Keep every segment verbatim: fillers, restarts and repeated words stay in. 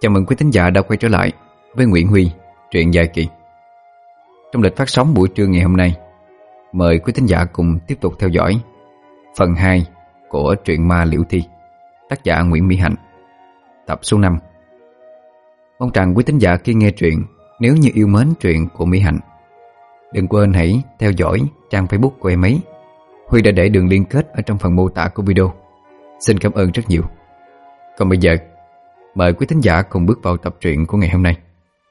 Chào mừng quý thính giả đã quay trở lại với Nguyễn Huy, truyện dài kỳ. Trong lịch phát sóng buổi trưa ngày hôm nay, mời quý thính giả cùng tiếp tục theo dõi phần hai của truyện ma Liễu Thi, tác giả Nguyễn Mỹ Hạnh, tập số năm. Mong rằng quý thính giả khi nghe truyện, nếu như yêu mến truyện của Mỹ Hạnh, đừng quên hãy theo dõi trang Facebook của em ấy. Huy đã để đường liên kết ở trong phần mô tả của video. Xin cảm ơn rất nhiều. Còn bây giờ, mời quý thính giả cùng bước vào tập truyện của ngày hôm nay.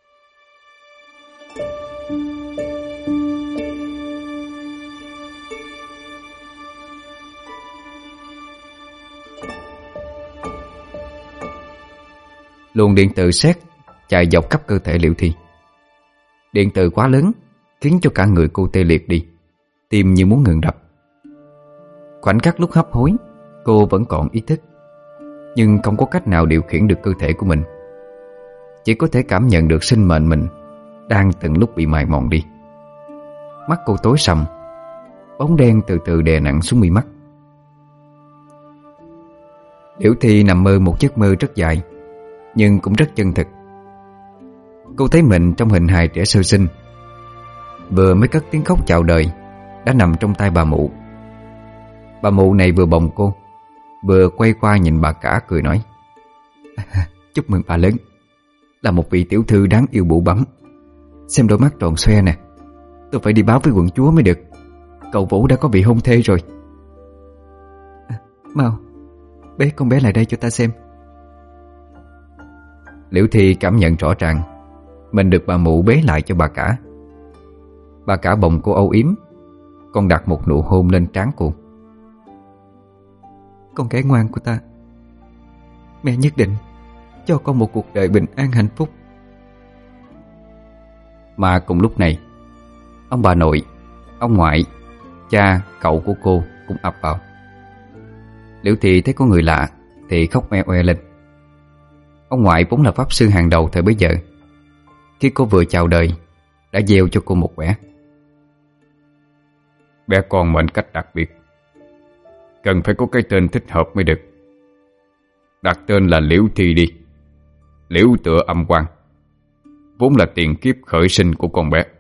Luồng điện từ sét chạy dọc khắp cơ thể Liễu Thi. Điện từ quá lớn khiến cho cả người cô tê liệt đi, tim như muốn ngừng đập. Khoảnh khắc lúc hấp hối, cô vẫn còn ý thức, nhưng không có cách nào điều khiển được cơ thể của mình. Chỉ có thể cảm nhận được sinh mệnh mình đang từng lúc bị mài mòn đi. Mắt cô tối sầm, bóng đen từ từ đè nặng xuống mi mắt. Liễu Thi nằm mơ một giấc mơ rất dài, nhưng cũng rất chân thực. Cô thấy mình trong hình hài trẻ sơ sinh, vừa mới cất tiếng khóc chào đời đã nằm trong tay bà mụ. Bà mụ này vừa bồng cô, vừa quay qua nhìn bà cả cười nói: "Chúc mừng bà lớn, là một vị tiểu thư đáng yêu bụ bẫm. Xem đôi mắt tròn xoe nè, tôi phải đi báo với quận chúa mới được. Cậu Vũ đã có vị hôn thê rồi." à, "Mau, bế con bé lại đây cho ta xem." Liễu Thi cảm nhận rõ ràng mình được bà mụ bế lại cho bà cả. Bà cả bồng cô âu yếm, còn đặt một nụ hôn lên trán cô. "Con gái ngoan của ta, mẹ nhất định cho con một cuộc đời bình an hạnh phúc." Mà cùng lúc này, ông bà nội, ông ngoại, cha, cậu của cô cũng ập vào. Liễu Thi thấy có người lạ thì khóc me oe lên. Ông ngoại vốn là pháp sư hàng đầu thời bấy giờ, khi cô vừa chào đời đã gieo cho cô một quẻ: "Bé con mệnh cách đặc biệt, cần phải có cái tên thích hợp mới được. Đặt tên là Liễu Thi đi. Liễu tựa âm quan, vốn là tiền kiếp khởi sinh của con bé."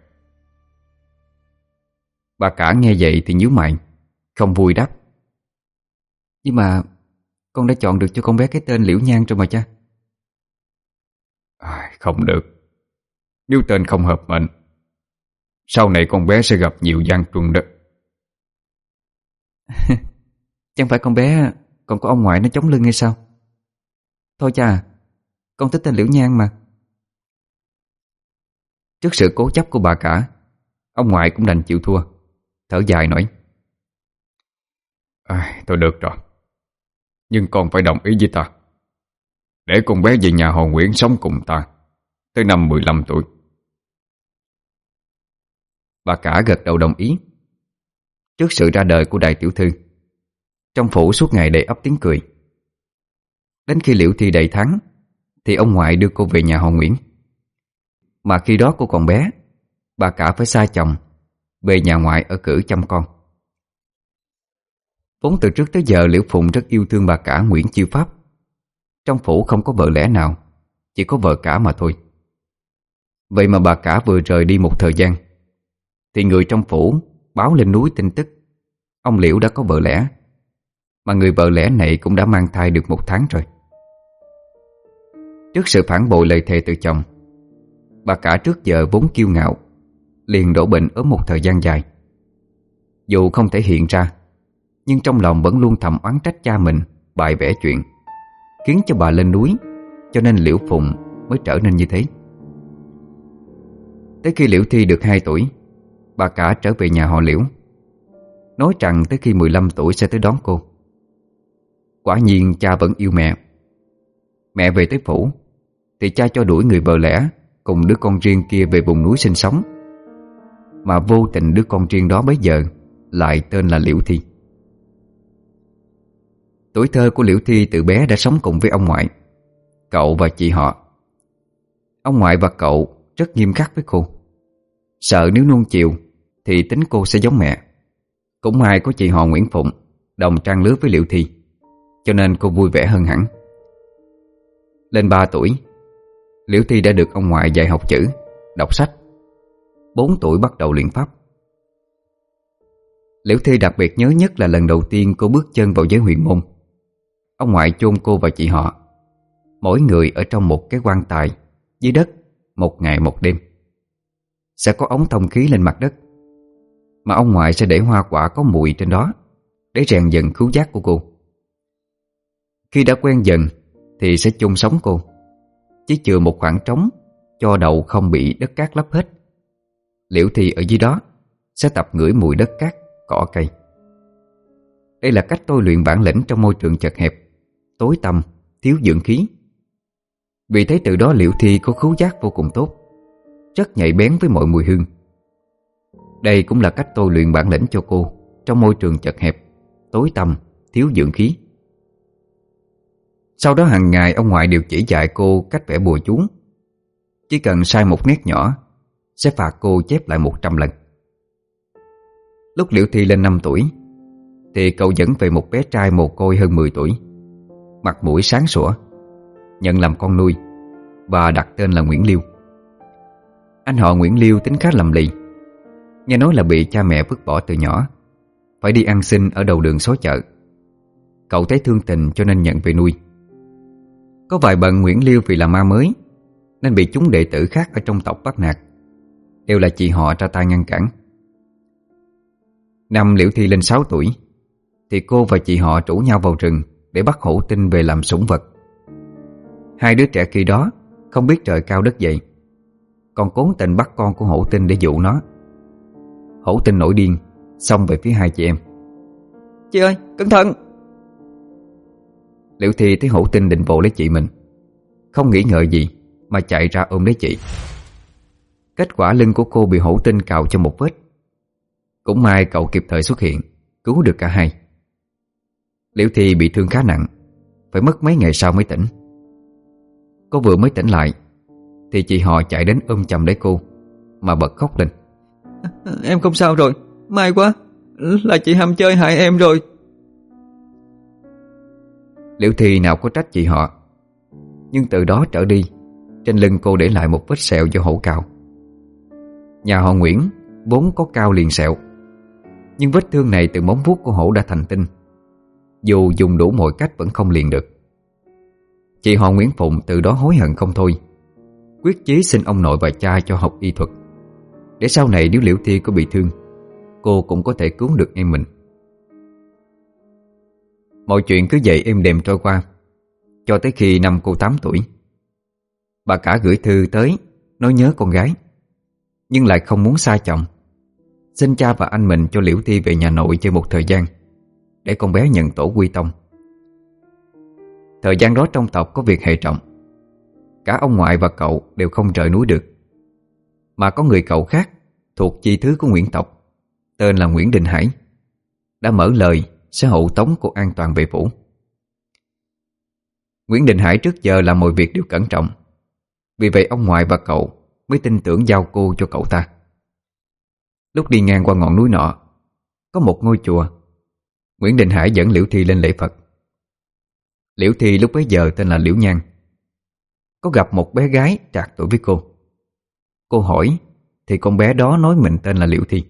Bà cả nghe vậy thì nhíu mày, không vui đáp: "Nhưng mà con đã chọn được cho con bé cái tên Liễu Nhan rồi mà cha." À, không được. Nếu tên không hợp mệnh, sau này con bé sẽ gặp nhiều gian truân đó. Chẳng phải con bé còn có ông ngoại nó chống lưng hay sao? Thôi cha, con thích tên Liễu Nhan mà. Trước sự cố chấp của bà cả, ông ngoại cũng đành chịu thua, thở dài nói: à, "Thôi được rồi, nhưng con phải đồng ý với ta, để con bé về nhà họ Nguyễn sống cùng ta tới năm mười lăm tuổi. Bà cả gật đầu đồng ý. Trước sự ra đời của đại tiểu thư, trong phủ suốt ngày đầy ắp tiếng cười. Đến khi Liễu Thi đầy tháng thì ông ngoại đưa cô về nhà họ Nguyễn. Mà khi đó cô còn bé, bà cả phải xa chồng về nhà ngoại ở cữ chăm con. Vốn từ trước tới giờ Liễu Phụng rất yêu thương bà cả Nguyễn Chiêu Pháp. Trong phủ không có vợ lẽ nào, chỉ có vợ cả mà thôi. Vậy mà bà cả vừa rời đi một thời gian thì người trong phủ báo lên núi tin tức ông Liễu đã có vợ lẽ, mà người vợ lẽ này cũng đã mang thai được một tháng rồi. Trước sự phản bội lời thề từ chồng, bà cả trước giờ vốn kiêu ngạo liền đổ bệnh ốm một thời gian dài. Dù không thể hiện ra, nhưng trong lòng vẫn luôn thầm oán trách cha mình bày vẽ chuyện, khiến cho bà lên núi, cho nên Liễu Phụng mới trở nên như thế. Tới khi Liễu Thi được hai tuổi, bà cả trở về nhà họ Liễu, nói rằng tới khi mười lăm tuổi sẽ tới đón cô. Quả nhiên cha vẫn yêu mẹ. Mẹ về tới phủ thì cha cho đuổi người vợ lẽ cùng đứa con riêng kia về vùng núi sinh sống. Mà vô tình đứa con riêng đó bấy giờ lại tên là Liễu Thi. Tuổi thơ của Liễu Thi từ bé đã sống cùng với ông ngoại, cậu và chị họ. Ông ngoại và cậu rất nghiêm khắc với cô, sợ nếu nuông chiều thì tính cô sẽ giống mẹ. Cũng may có chị họ Nguyễn Phụng đồng trang lứa với Liễu Thi, cho nên cô vui vẻ hơn hẳn. Lên ba tuổi, Liễu Thi đã được ông ngoại dạy học chữ, đọc sách. Bốn tuổi bắt đầu luyện pháp. Liễu Thi đặc biệt nhớ nhất là lần đầu tiên cô bước chân vào giới huyền môn. Ông ngoại chôn cô và chị họ, mỗi người ở trong một cái quan tài dưới đất, một ngày một đêm. Sẽ có ống thông khí lên mặt đất, mà ông ngoại sẽ để hoa quả có mùi trên đó để rèn dần khứu giác của cô. Khi đã quen dần thì sẽ chôn sống cô, chỉ chừa một khoảng trống cho đầu không bị đất cát lấp hết. Liễu Thi ở dưới đó sẽ tập ngửi mùi đất cát, cỏ cây. Đây là cách tôi luyện bản lĩnh trong môi trường chật hẹp, tối tăm, thiếu dưỡng khí. Vì thế từ đó Liễu Thi có khứu giác vô cùng tốt, rất nhạy bén với mọi mùi hương. Đây cũng là cách tôi luyện bản lĩnh cho cô trong môi trường chật hẹp, tối tăm, thiếu dưỡng khí. Sau đó hàng ngày ông ngoại đều chỉ dạy cô cách vẽ bùa chú. Chỉ cần sai một nét nhỏ sẽ phạt cô chép lại một trăm lần. Lúc Liễu Thi lên năm tuổi thì cậu dẫn về một bé trai mồ côi hơn mười tuổi, mặt mũi sáng sủa, nhận làm con nuôi và đặt tên là Nguyễn Liêu. Anh họ Nguyễn Liêu tính khá lầm lì, nghe nói là bị cha mẹ vứt bỏ từ nhỏ, phải đi ăn xin ở đầu đường xó chợ. Cậu thấy thương tình cho nên nhận về nuôi. Có vài bận Nguyễn Liêu vì là ma mới nên bị chúng đệ tử khác ở trong tộc bắt nạt, đều là chị họ ra tay ngăn cản. Năm Liễu Thi lên sáu tuổi thì cô và chị họ rủ nhau vào rừng để bắt hổ tinh về làm sủng vật. Hai đứa trẻ khi đó không biết trời cao đất dày, còn cố tình bắt con của hổ tinh để dụ nó. Hổ tinh nổi điên, xông về phía hai chị em. Chị ơi, cẩn thận! Liễu Thi thấy hổ tinh định vồ lấy chị mình, không nghĩ ngợi gì mà chạy ra ôm lấy chị. Kết quả lưng của cô bị hổ tinh cào cho một vết. Cũng may cậu kịp thời xuất hiện, cứu được cả hai. Liễu Thi bị thương khá nặng, phải mất mấy ngày sau mới tỉnh. Cô vừa mới tỉnh lại thì chị họ chạy đến ôm chầm lấy cô mà bật khóc lên. Em không sao rồi, may quá, là chị hầm chơi hại em rồi. Liễu Thi nào có trách chị họ, nhưng từ đó trở đi trên lưng cô để lại một vết sẹo do hổ cào. Nhà họ Nguyễn vốn có cao liền sẹo, nhưng vết thương này từ móng vuốt của hổ đã thành tinh, dù dùng đủ mọi cách vẫn không liền được. Chị họ Nguyễn Phụng từ đó hối hận không thôi, quyết chí xin ông nội và cha cho học y thuật, để sau này nếu Liễu Thi có bị thương, cô cũng có thể cứu được em mình. Mọi chuyện cứ vậy êm đềm trôi qua, cho tới khi năm cô tám tuổi. Bà cả gửi thư tới nói nhớ con gái, nhưng lại không muốn xa chồng, xin cha và anh mình cho Liễu Thi về nhà nội chơi một thời gian, để con bé nhận tổ quy tông. Thời gian đó trong tộc có việc hệ trọng, cả ông ngoại và cậu đều không rời núi được, mà có người cậu khác thuộc chi thứ của Nguyễn tộc, tên là Nguyễn Đình Hải, đã mở lời sẽ hộ tống cô an toàn về phủ. Nguyễn Đình Hải trước giờ làm mọi việc đều cẩn trọng, vì vậy ông ngoại và cậu mới tin tưởng giao cô cho cậu ta. Lúc đi ngang qua ngọn núi nọ có một ngôi chùa, Nguyễn Đình Hải dẫn Liễu Thi lên lễ Phật. Liễu Thi lúc bấy giờ tên là Liễu Nhan, có gặp một bé gái trạc tuổi với cô. Cô hỏi thì con bé đó nói mình tên là Liễu Thi.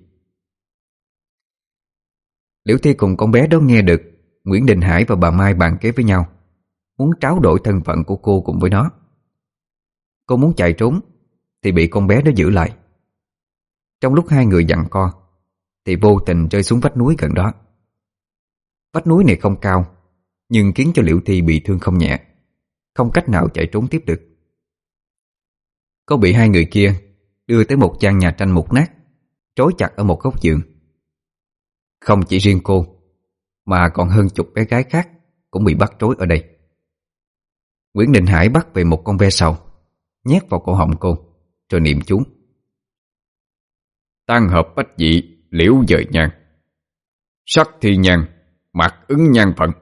Liễu Thi cùng con bé đó nghe được Nguyễn Đình Hải và bà Mai bàn kế với nhau, muốn tráo đổi thân phận của cô cùng với nó. Cô muốn chạy trốn thì bị con bé đó giữ lại. Trong lúc hai người giằng co thì vô tình rơi xuống vách núi gần đó. Vách núi này không cao, nhưng khiến cho Liễu Thi bị thương không nhẹ, không cách nào chạy trốn tiếp được. Cô bị hai người kia đưa tới một gian nhà tranh mục nát, trói chặt ở một góc giường. Không chỉ riêng cô, mà còn hơn chục bé gái khác cũng bị bắt trối ở đây. Nguyễn Đình Hải bắt về một con ve sầu, nhét vào cổ họng cô, rồi niệm chú: Tan hợp bách dị, liễu dời nhan, sắc thi nhan, mặt ứng nhan phận.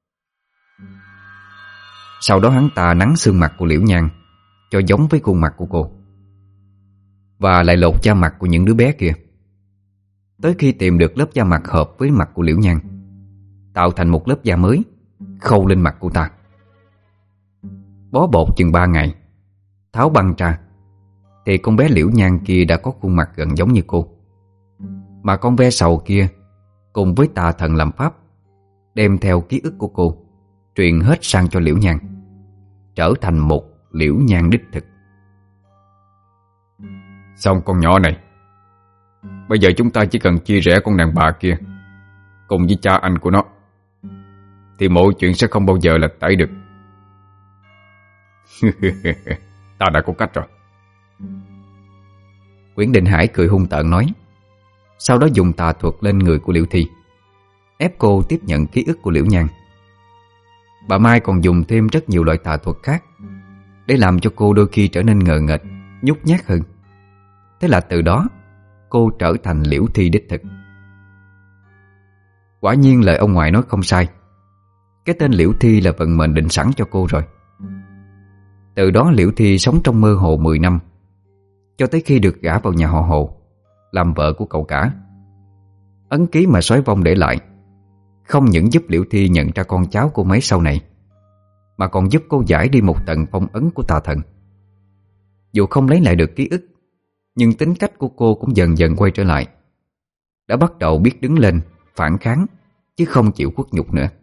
Sau đó hắn ta nắn xương mặt của Liễu Nhan cho giống với khuôn mặt của cô, và lại lột da mặt của những đứa bé kia, tới khi tìm được lớp da mặt hợp với mặt của Liễu Nhan, tạo thành một lớp da mới khâu lên mặt cô ta. Bó bột chừng ba ngày, tháo băng ra thì con bé Liễu Nhan kia đã có khuôn mặt gần giống như cô. Mà con ve sầu kia cùng với tà thần làm pháp đem theo ký ức của cô truyền hết sang cho Liễu Nhan, trở thành một Liễu Nhan đích thực. Xong con nhỏ này, bây giờ chúng ta chỉ cần chia rẽ con đàn bà kia cùng với cha anh của nó thì mọi chuyện sẽ không bao giờ lật tẩy được. Ta đã có cách rồi. Nguyễn Định Hải cười hung tợn nói, sau đó dùng tà thuật lên người của Liễu Thi, ép cô tiếp nhận ký ức của Liễu Nhan. Bà Mai còn dùng thêm rất nhiều loại tà thuật khác để làm cho cô đôi khi trở nên ngờ nghệch, nhút nhát hơn. Thế là từ đó cô trở thành Liễu Thi đích thực. Quả nhiên lời ông ngoại nói không sai, cái tên Liễu Thi là vận mệnh định sẵn cho cô rồi. Từ đó Liễu Thi sống trong mơ hồ mười năm, cho tới khi được gả vào nhà họ Hồ, làm vợ của cậu cả. Ấn ký mà sói vong để lại không những giúp Liễu Thi nhận ra con cháu của mấy sau này, mà còn giúp cô giải đi một tầng phong ấn của tà thần. Dù không lấy lại được ký ức, nhưng tính cách của cô cũng dần dần quay trở lại, đã bắt đầu biết đứng lên phản kháng, chứ không chịu khuất nhục nữa.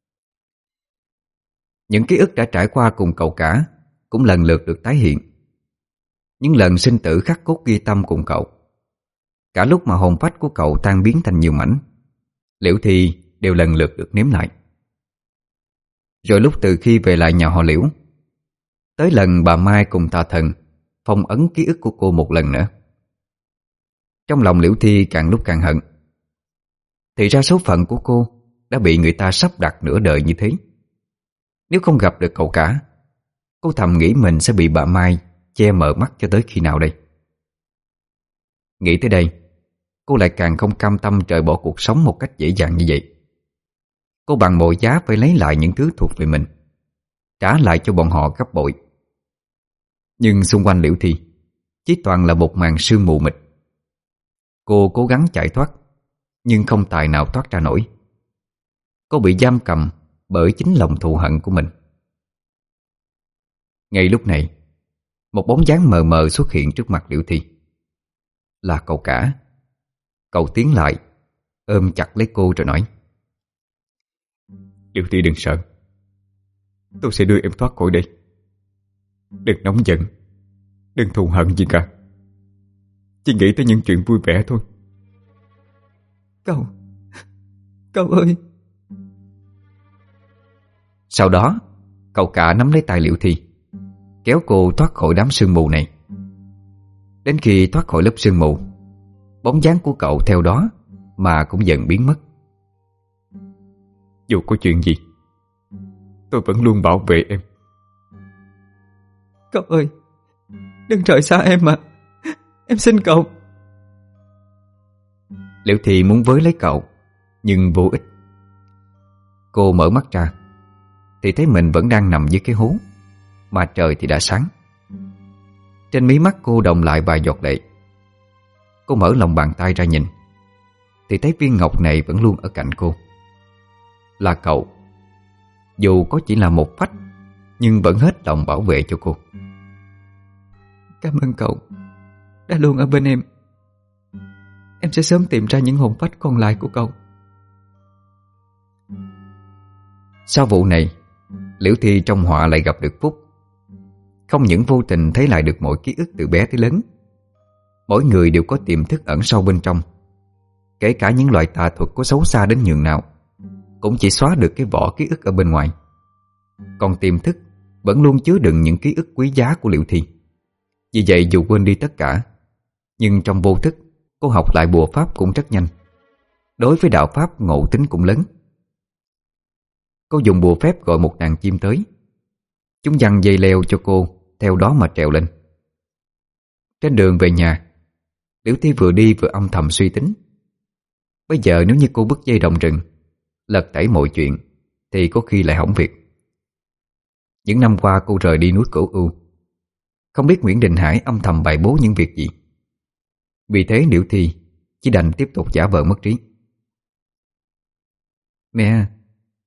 Những ký ức đã trải qua cùng cậu cả cũng lần lượt được tái hiện. Những lần sinh tử khắc cốt ghi tâm cùng cậu, cả lúc mà hồn phách của cậu tan biến thành nhiều mảnh, Liễu Thi đều lần lượt được nếm lại. Rồi lúc từ khi về lại nhà họ Liễu, tới lần bà Mai cùng tà thần phong ấn ký ức của cô một lần nữa. Trong lòng Liễu Thi càng lúc càng hận. Thì ra số phận của cô đã bị người ta sắp đặt nửa đời như thế. Nếu không gặp được cậu cả, cô thầm nghĩ mình sẽ bị bà Mai che mờ mắt cho tới khi nào đây. Nghĩ tới đây, cô lại càng không cam tâm rời bỏ cuộc sống một cách dễ dàng như vậy. Cô bằng mọi giá phải lấy lại những thứ thuộc về mình, trả lại cho bọn họ gấp bội. Nhưng xung quanh Liễu Thi chỉ toàn là một màn sương mù mịt. Cô cố gắng chạy thoát, nhưng không tài nào thoát ra nổi. Cô bị giam cầm bởi chính lòng thù hận của mình. Ngay lúc này, một bóng dáng mờ mờ xuất hiện trước mặt Liễu Thi. Là cậu cả. Cậu tiến lại, ôm chặt lấy cô rồi nói, Liễu Thi đừng sợ, tôi sẽ đưa em thoát khỏi đây. Đừng nóng giận, đừng thù hận gì cả, chỉ nghĩ tới những chuyện vui vẻ thôi. Cậu, cậu ơi. Sau đó, cậu cả nắm lấy tay Liễu Thi, kéo cô thoát khỏi đám sương mù này. Đến khi thoát khỏi lớp sương mù, bóng dáng của cậu theo đó mà cũng dần biến mất. Dù có chuyện gì, tôi vẫn luôn bảo vệ em. Cậu ơi, đừng rời xa em mà. Em xin cậu. Liễu Thi muốn với lấy cậu, nhưng vô ích. Cô mở mắt ra thì thấy mình vẫn đang nằm dưới cái hố, mà trời thì đã sáng. Trên mí mắt cô đọng lại vài giọt lệ. Cô mở lòng bàn tay ra nhìn, thì thấy viên ngọc này vẫn luôn ở cạnh cô. Là cậu. Dù có chỉ là một phách, nhưng vẫn hết lòng bảo vệ cho cô. Cảm ơn cậu đã luôn ở bên em. Em sẽ sớm tìm ra những hồn phách còn lại của cậu. Sau vụ này, Liễu Thi trong họa lại gặp được phúc. Không những vô tình thấy lại được mọi ký ức từ bé tới lớn. Mỗi người đều có tiềm thức ẩn sâu bên trong. Kể cả những loại tà thuật có xấu xa đến nhường nào, cũng chỉ xóa được cái vỏ ký ức ở bên ngoài. Còn tiềm thức vẫn luôn chứa đựng những ký ức quý giá của Liễu Thi. Vì vậy dù quên đi tất cả, nhưng trong vô thức, cô học lại bùa pháp cũng rất nhanh. Đối với đạo pháp ngộ tính cũng lớn. Cô dùng bùa phép gọi một đàn chim tới. Chúng giăng dây leo cho cô theo đó mà trèo lên. Trên đường về nhà, Liễu Thi vừa đi vừa âm thầm suy tính. Bây giờ nếu như cô bứt dây động rừng, lật tẩy mọi chuyện, thì có khi lại hỏng việc. Những năm qua cô rời đi núi Cửu U, không biết Nguyễn Định Hải âm thầm bày bố những việc gì. Vì thế Liễu Thi chỉ đành tiếp tục giả vờ mất trí. Mẹ!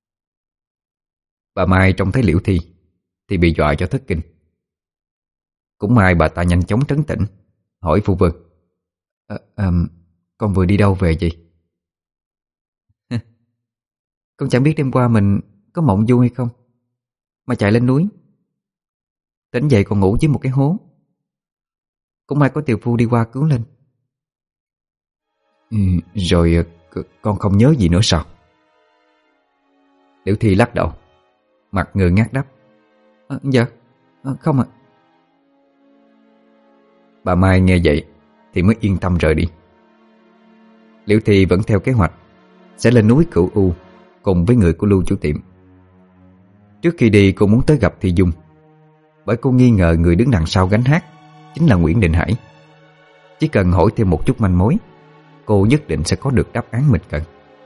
Bà Mai trông thấy Liễu Thi thì bị dọa cho thất kinh. Cũng may bà ta nhanh chóng trấn tĩnh, hỏi vu vơ: à, à, Con vừa đi đâu về vậy? Con chẳng biết đêm qua mình có mộng du hay không, mà chạy lên núi. Tỉnh dậy còn ngủ dưới một cái hố. Cũng may có tiều phu đi qua cứu lên. ừ, Rồi con không nhớ gì nữa sao? Liễu Thi lắc đầu, mặt ngơ ngác đáp: à, Dạ, à, không ạ. Bà Mai nghe vậy thì mới yên tâm rời đi. Liễu Thi vẫn theo kế hoạch sẽ lên núi Cửu U cùng với người của Lưu chủ tiệm. Trước khi đi cô muốn tới gặp Thi Dung, bởi cô nghi ngờ người đứng đằng sau gánh hát chính là Nguyễn Định Hải. Chỉ cần hỏi thêm một chút manh mối, cô nhất định sẽ có được đáp án mình cần.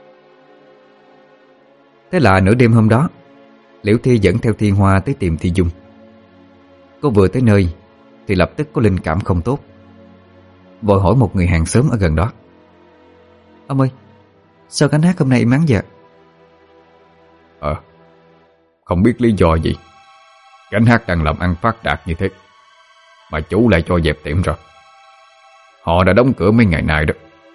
Thế là nửa đêm hôm đó, Liễu Thi dẫn theo Thiên Hoa tới tìm Thi Dung. Cô vừa tới nơi thì lập tức có linh cảm không tốt, vội hỏi một người hàng xóm ở gần đó: Ông ơi, sao gánh hát hôm nay im ắng vậy? Ờ, không biết lý do gì gánh hát đang làm ăn phát đạt như thế mà chủ lại cho dẹp tiệm rồi. Họ đã đóng cửa mấy ngày nay đó.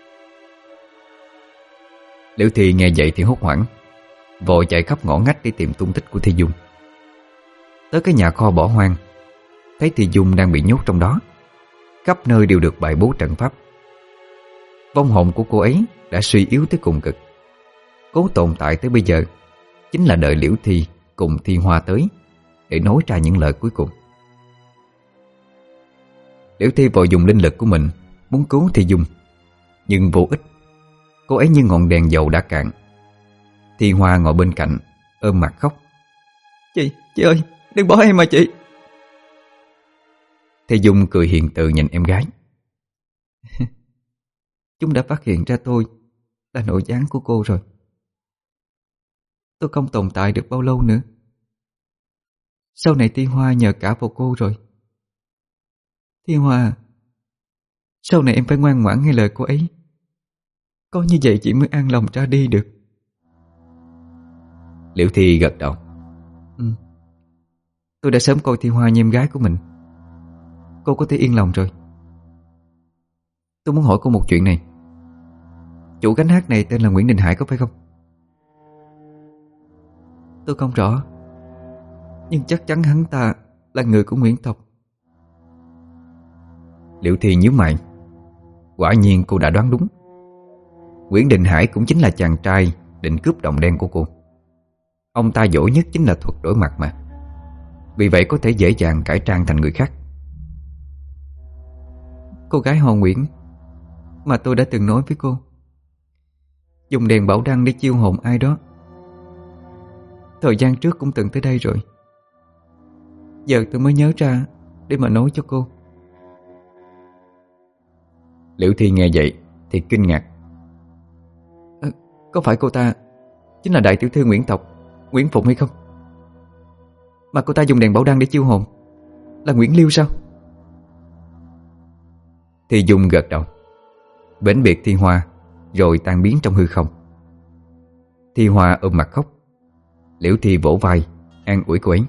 Liễu Thi nghe vậy thì hốt hoảng, vội chạy khắp ngõ ngách đi tìm tung tích của Thi Dung. Tới cái nhà kho bỏ hoang, thấy Thi Dung đang bị nhốt trong đó. Khắp nơi đều được bày bố trận pháp. Vong hồn của cô ấy đã suy yếu tới cùng cực. Cố tồn tại tới bây giờ chính là đợi Liễu Thi cùng Thi Hoa tới để nói ra những lời cuối cùng. Liễu Thi vội dùng linh lực của mình muốn cứu Thi Dung, nhưng vô ích. Cô ấy như ngọn đèn dầu đã cạn. Thi Hoa ngồi bên cạnh ôm mặt khóc: Chị, chị ơi, đừng bỏ em mà chị. Thi Dung cười hiền từ nhìn em gái: Chúng đã phát hiện ra tôi là nội gián của cô rồi. Tôi không tồn tại được bao lâu nữa. Sau này Thi Hoa nhờ cả vào cô rồi. Thi Hoa, sau này em phải ngoan ngoãn nghe lời cô ấy. Có như vậy chị mới an lòng ra đi được. Liễu Thi gật đầu: Ừ, tôi đã sớm coi Thi Hoa như em gái của mình. Cô có thể yên lòng rồi. Tôi muốn hỏi cô một chuyện này. Chủ gánh hát này tên là Nguyễn Định Hải có phải không? Tôi không rõ, nhưng chắc chắn hắn ta là người của Nguyễn tộc. Liễu Thi nhíu mày. Quả nhiên cô đã đoán đúng. Nguyễn Định Hải cũng chính là chàng trai định cướp đồng đen của cô. Ông ta giỏi nhất chính là thuật đổi mặt mà. Vì vậy có thể dễ dàng cải trang thành người khác. Cô gái họ Nguyễn mà tôi đã từng nói với cô, dùng đèn bảo đăng để chiêu hồn ai đó. Thời gian trước cũng từng tới đây rồi. Giờ tôi mới nhớ ra để mà nói cho cô. Liễu Thi nghe vậy thì kinh ngạc. À, có phải cô ta chính là đại tiểu thư Nguyễn tộc Nguyễn Phụng hay không? Mà cô ta dùng đèn bảo đăng để chiêu hồn là Nguyễn Liêu sao? Thi Dung gật đầu, vĩnh biệt Thi Hoa, rồi tan biến trong hư không. Thi Hoa ôm mặt khóc. Liễu Thi vỗ vai an ủi cô ấy: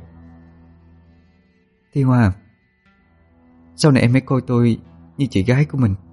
Thi Hoa, sau này em hãy coi tôi như chị gái của mình.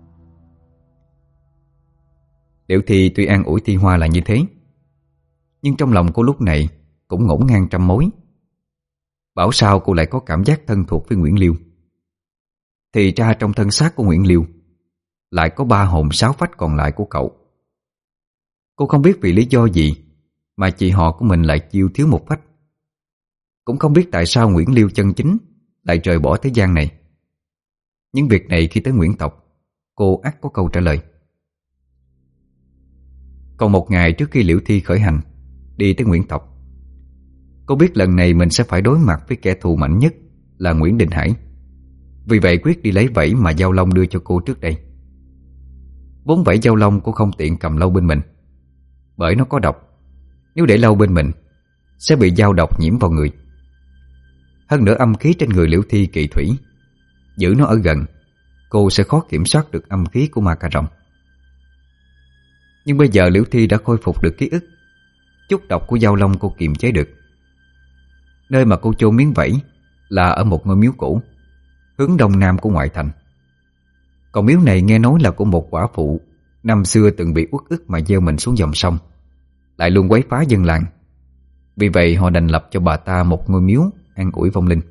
Liễu Thi tuy an ủi Thi Hoa là như thế, nhưng trong lòng cô lúc này cũng ngổn ngang trăm mối. Bảo sao cô lại có cảm giác thân thuộc với Nguyễn Liêu. Thì ra trong thân xác của Nguyễn Liêu lại có ba hồn sáu phách còn lại của cậu. Cô không biết vì lý do gì mà chị họ của mình lại chiêu thiếu một phách. Cũng không biết tại sao Nguyễn Liêu chân chính lại rời bỏ thế gian này. Những việc này khi tới Nguyễn tộc, cô ắt có câu trả lời. Còn một ngày trước khi Liễu Thi khởi hành đi tới Nguyễn tộc, cô biết lần này mình sẽ phải đối mặt với kẻ thù mạnh nhất là Nguyễn Định Hải. Vì vậy quyết đi lấy vẫy mà Giao Long đưa cho cô trước đây. Vốn vẫy Giao Long cô không tiện cầm lâu bên mình, bởi nó có độc. Nếu để lâu bên mình sẽ bị dao độc nhiễm vào người. Hơn nữa âm khí trên người Liễu Thi kỳ thủy, giữ nó ở gần, cô sẽ khó kiểm soát được âm khí của ma cà rồng. Nhưng bây giờ Liễu Thi đã khôi phục được ký ức. Chút độc của Giao Long cô kiềm chế được. Nơi mà cô chôn miếng vẫy là ở một ngôi miếu cũ, hướng đông nam của ngoại thành. Còn miếu này nghe nói là của một quả phụ năm xưa từng bị uất ức mà gieo mình xuống dòng sông, lại luôn quấy phá dân làng. Vì vậy họ đành lập cho bà ta một ngôi miếu an ủi vong linh.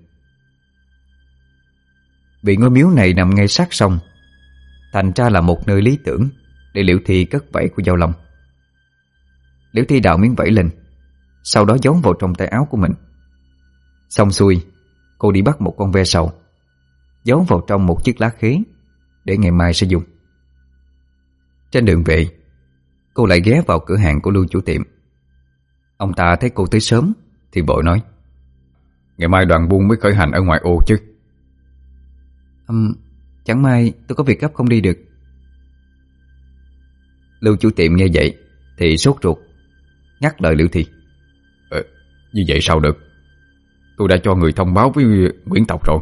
Vì ngôi miếu này nằm ngay sát sông, thành ra là một nơi lý tưởng để Liễu Thi cất vảy của Giao Long. Liễu Thi đào miếng vảy lên, sau đó giấu vào trong tay áo của mình. Xong xuôi, cô đi bắt một con ve sầu, giấu vào trong một chiếc lá khế để ngày mai sẽ dùng. Trên đường về, cô lại ghé vào cửa hàng của Lưu chủ tiệm. Ông ta thấy cô tới sớm thì vội nói: Ngày mai đoàn buôn mới khởi hành ở ngoài ô chứ? um, Chẳng may tôi có việc gấp không đi được. Lưu chủ tiệm nghe vậy thì sốt ruột, ngắt lời Liễu Thi: ờ, Như vậy sao được? Tôi đã cho người thông báo với Nguyễn Tộc rồi.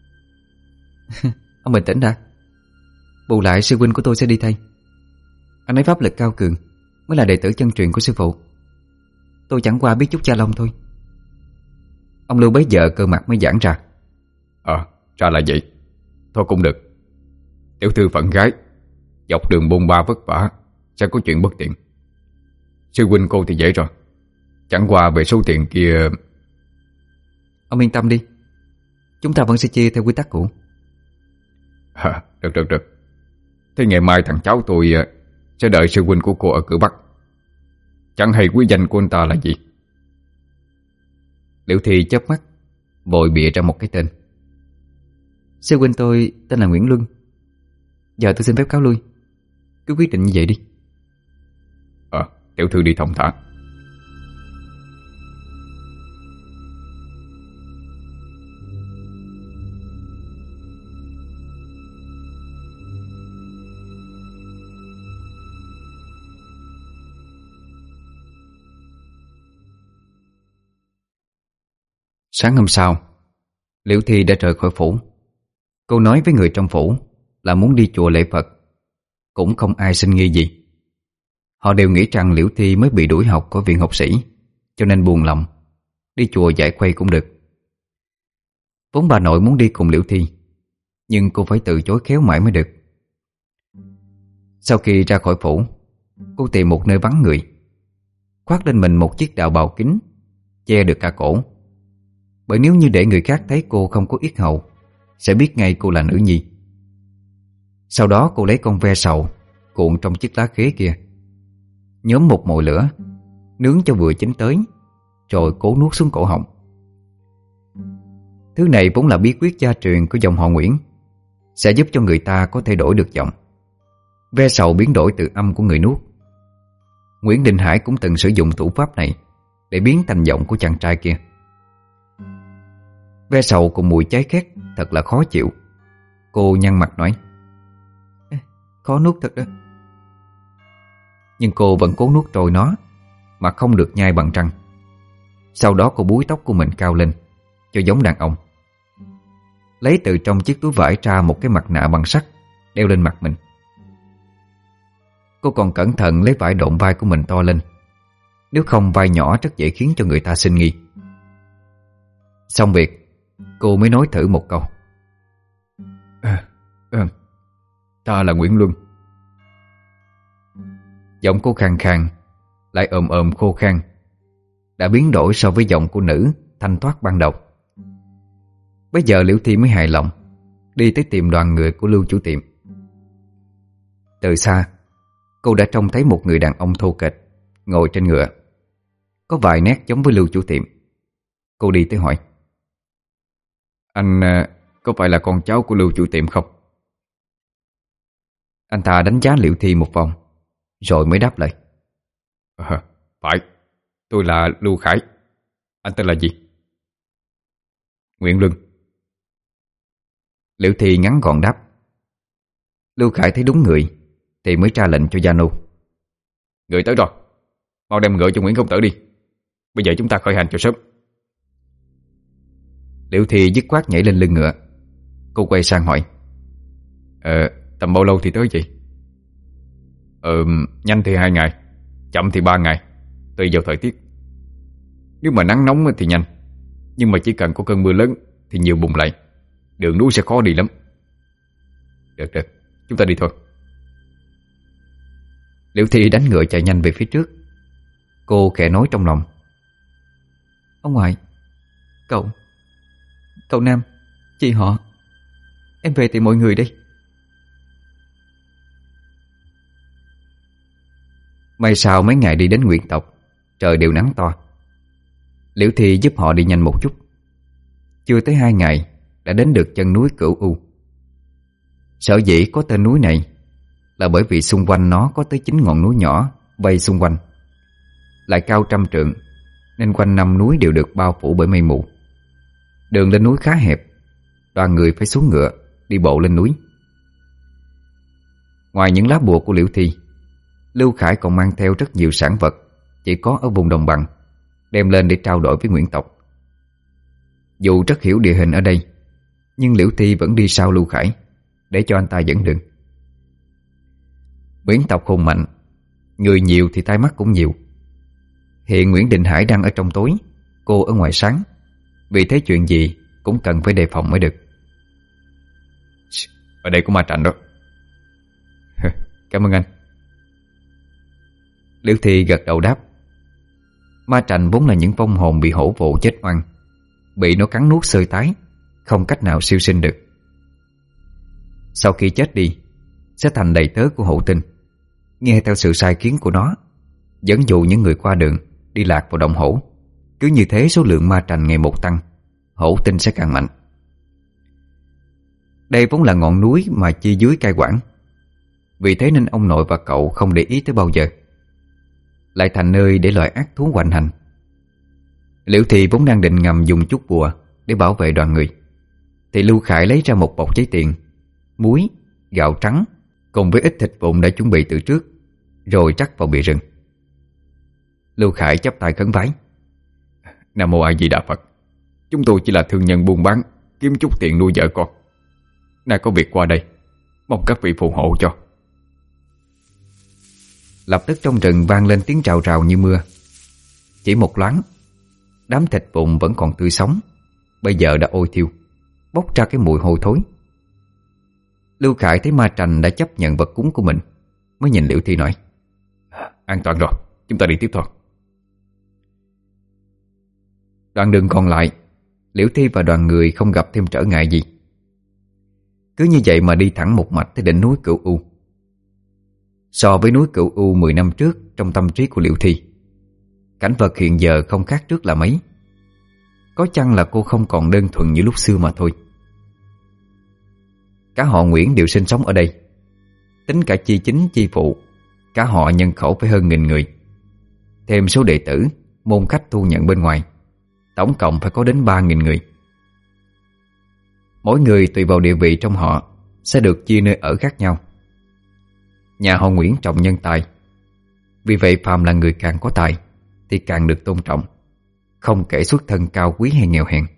Ông bình tĩnh đã. Bù lại sư huynh của tôi sẽ đi thay. Anh ấy pháp lực cao cường, mới là đệ tử chân truyền của sư phụ. Tôi chẳng qua biết chút Gia Long thôi. Ông Lưu bấy giờ cơ mặt mới giãn ra: Ờ, à, ra là vậy. Thôi cũng được. Tiểu thư phận gái, dọc đường bôn ba vất vả, sẽ có chuyện bất tiện. Sư huynh cô thì dễ rồi, chẳng qua về số tiền kia. Ông yên tâm đi, chúng ta vẫn sẽ chia theo quy tắc cũ. À, được được được. Thế ngày mai thằng cháu tôi sẽ đợi sư huynh của cô ở cửa Bắc. Chẳng hay quý danh của anh ta là gì? Liễu Thi chớp mắt, vội bịa ra một cái tên: Sư huynh tôi tên là Nguyễn Luân. Giờ tôi xin phép cáo lui. Cứ quyết định như vậy đi. Ờ, à, tiểu thư đi thong thả. Sáng hôm sau, Liễu Thi đã rời khỏi phủ. Cô nói với người trong phủ là muốn đi chùa lễ Phật. Cũng không ai xin nghi gì. Họ đều nghĩ rằng Liễu Thi mới bị đuổi học của viện học sĩ, cho nên buồn lòng, đi chùa giải khuây cũng được. Vốn bà nội muốn đi cùng Liễu Thi, nhưng cô phải từ chối khéo mãi mới được. Sau khi ra khỏi phủ, cô tìm một nơi vắng người, khoác lên mình một chiếc đạo bào kín che được cả cổ. Bởi nếu như để người khác thấy cô không có yết hầu, sẽ biết ngay cô là nữ nhi. Sau đó cô lấy con ve sầu cuộn trong chiếc lá khế kia, nhóm một mồi lửa, nướng cho vừa chín tới, rồi cố nuốt xuống cổ họng. Thứ này vốn là bí quyết gia truyền của dòng họ Nguyễn, sẽ giúp cho người ta có thể đổi được giọng. Ve sầu biến đổi từ âm của người nuốt. Nguyễn Đình Hải cũng từng sử dụng thủ pháp này để biến thành giọng của chàng trai kia. Ve sầu cùng mùi cháy khét thật là khó chịu. Cô nhăn mặt nói: Khó nuốt thật đó. Nhưng cô vẫn cố nuốt trôi nó, mà không được nhai bằng răng. Sau đó cô búi tóc của mình cao lên, cho giống đàn ông, lấy từ trong chiếc túi vải ra một cái mặt nạ bằng sắt, đeo lên mặt mình. Cô còn cẩn thận lấy vải độn vai của mình to lên, nếu không vai nhỏ rất dễ khiến cho người ta sinh nghi. Xong việc, cô mới nói thử một câu: à, à, Ta là Nguyễn Luân. Giọng cô khàn khàn, lại ồm ồm khô khan, đã biến đổi so với giọng của nữ thanh thoát ban đầu. Bây giờ Liễu Thi mới hài lòng, đi tới tìm đoàn người của Lưu chủ tiệm. Từ xa, cô đã trông thấy một người đàn ông thô kệch ngồi trên ngựa, có vài nét giống với Lưu chủ tiệm. Cô đi tới hỏi: Anh có phải là con cháu của Lưu chủ tiệm không? Anh ta đánh giá Liễu Thi một vòng, rồi mới đáp lời: à, Phải, tôi là Lưu Khải. Anh tên là gì? Nguyễn Luân. Liễu Thi ngắn gọn đáp. Lưu Khải thấy đúng người thì mới ra lệnh cho gia nô: Người tới rồi, mau đem ngựa cho Nguyễn công tử đi. Bây giờ chúng ta khởi hành cho sớm. Liễu Thi dứt khoát nhảy lên lưng ngựa. Cô quay sang hỏi: Ờ, tầm bao lâu thì tới vậy? Ờ, nhanh thì hai ngày, chậm thì ba ngày, tùy vào thời tiết. Nếu mà nắng nóng thì nhanh, nhưng mà chỉ cần có cơn mưa lớn thì nhiều bùng lại, Đường núi sẽ khó đi lắm. Được được, chúng ta đi thôi. Liễu Thi đánh ngựa chạy nhanh về phía trước. Cô khẽ nói trong lòng: Ông ngoại, cậu Cậu Nam, chị họ, em về tìm mọi người đây. May sao mấy ngày đi đến Nguyện tộc, trời đều nắng to. Liễu Thi giúp họ đi nhanh một chút. Chưa tới hai ngày đã đến được chân núi Cửu U. Sở dĩ có tên núi này là bởi vì xung quanh nó có tới chín ngọn núi nhỏ vây xung quanh, lại cao trăm trượng, nên quanh năm núi đều được bao phủ bởi mây mù. Đường lên núi khá hẹp, đoàn người phải xuống ngựa đi bộ lên núi. Ngoài những lá bùa của Liễu Thi, Lưu Khải còn mang theo rất nhiều sản vật chỉ có ở vùng đồng bằng, đem lên để trao đổi với Nguyễn tộc. Dù rất hiểu địa hình ở đây, nhưng Liễu Thi vẫn đi sau Lưu Khải để cho anh ta dẫn đường. Nguyễn tộc hùng mạnh, người nhiều thì tai mắt cũng nhiều. Hiện Nguyễn Định Hải đang ở trong tối, cô ở ngoài sáng, vì thế chuyện gì cũng cần phải đề phòng mới được. Ở đây có ma trành đó. Cảm ơn anh. Liễu Thi gật đầu đáp. Ma trành vốn là những vong hồn bị hổ vụ chết oan, bị nó cắn nuốt xơi tái, không cách nào siêu sinh được. Sau khi chết đi sẽ thành đầy tớ của Hổ Tinh, nghe theo sự sai khiến của nó, dẫn dụ những người qua đường đi lạc vào động hổ. Cứ như thế số lượng ma trành ngày một tăng, Hổ Tinh sẽ càng mạnh. Đây vốn là ngọn núi mà chi dưới cai quản, vì thế nên ông nội và cậu không để ý tới bao giờ, lại thành nơi để loài ác thú hoành hành. Liễu Thị vốn đang định ngầm dùng chút bùa để bảo vệ đoàn người, thì Lưu Khải lấy ra một bọc giấy tiền, muối, gạo trắng cùng với ít thịt vụn đã chuẩn bị từ trước, rồi trắc vào bìa rừng. Lưu Khải chắp tay khấn vái: Nam Mô A Di Đà Phật. Chúng tôi chỉ là thương nhân buôn bán, kiếm chút tiền nuôi vợ con. Nay có việc qua đây, mong các vị phù hộ cho. Lập tức trong rừng vang lên tiếng rào rào như mưa. Chỉ một loáng, đám thịt vụn vẫn còn tươi sống bây giờ đã ôi thiêu, bốc ra cái mùi hôi thối. Lưu Khải thấy ma trành đã chấp nhận vật cúng của mình, mới nhìn Liễu Thi nói: An toàn rồi, chúng ta đi tiếp thôi. Đoạn đường còn lại, Liễu Thi và đoàn người không gặp thêm trở ngại gì. Cứ như vậy mà đi thẳng một mạch tới đỉnh núi Cửu U. So với núi Cửu U mười năm trước trong tâm trí của Liễu Thi, cảnh vật hiện giờ không khác trước là mấy. Có chăng là cô không còn đơn thuần như lúc xưa mà thôi. Cả họ Nguyễn đều sinh sống ở đây. Tính cả chi chính chi phụ, cả họ nhân khẩu phải hơn nghìn người. Thêm số đệ tử, môn khách thu nhận bên ngoài, tổng cộng phải có đến ba nghìn người. Mỗi người tùy vào địa vị trong họ sẽ được chia nơi ở khác nhau. Nhà họ Nguyễn trọng nhân tài, vì vậy phàm là người càng có tài thì càng được tôn trọng, không kể xuất thân cao quý hay nghèo hèn.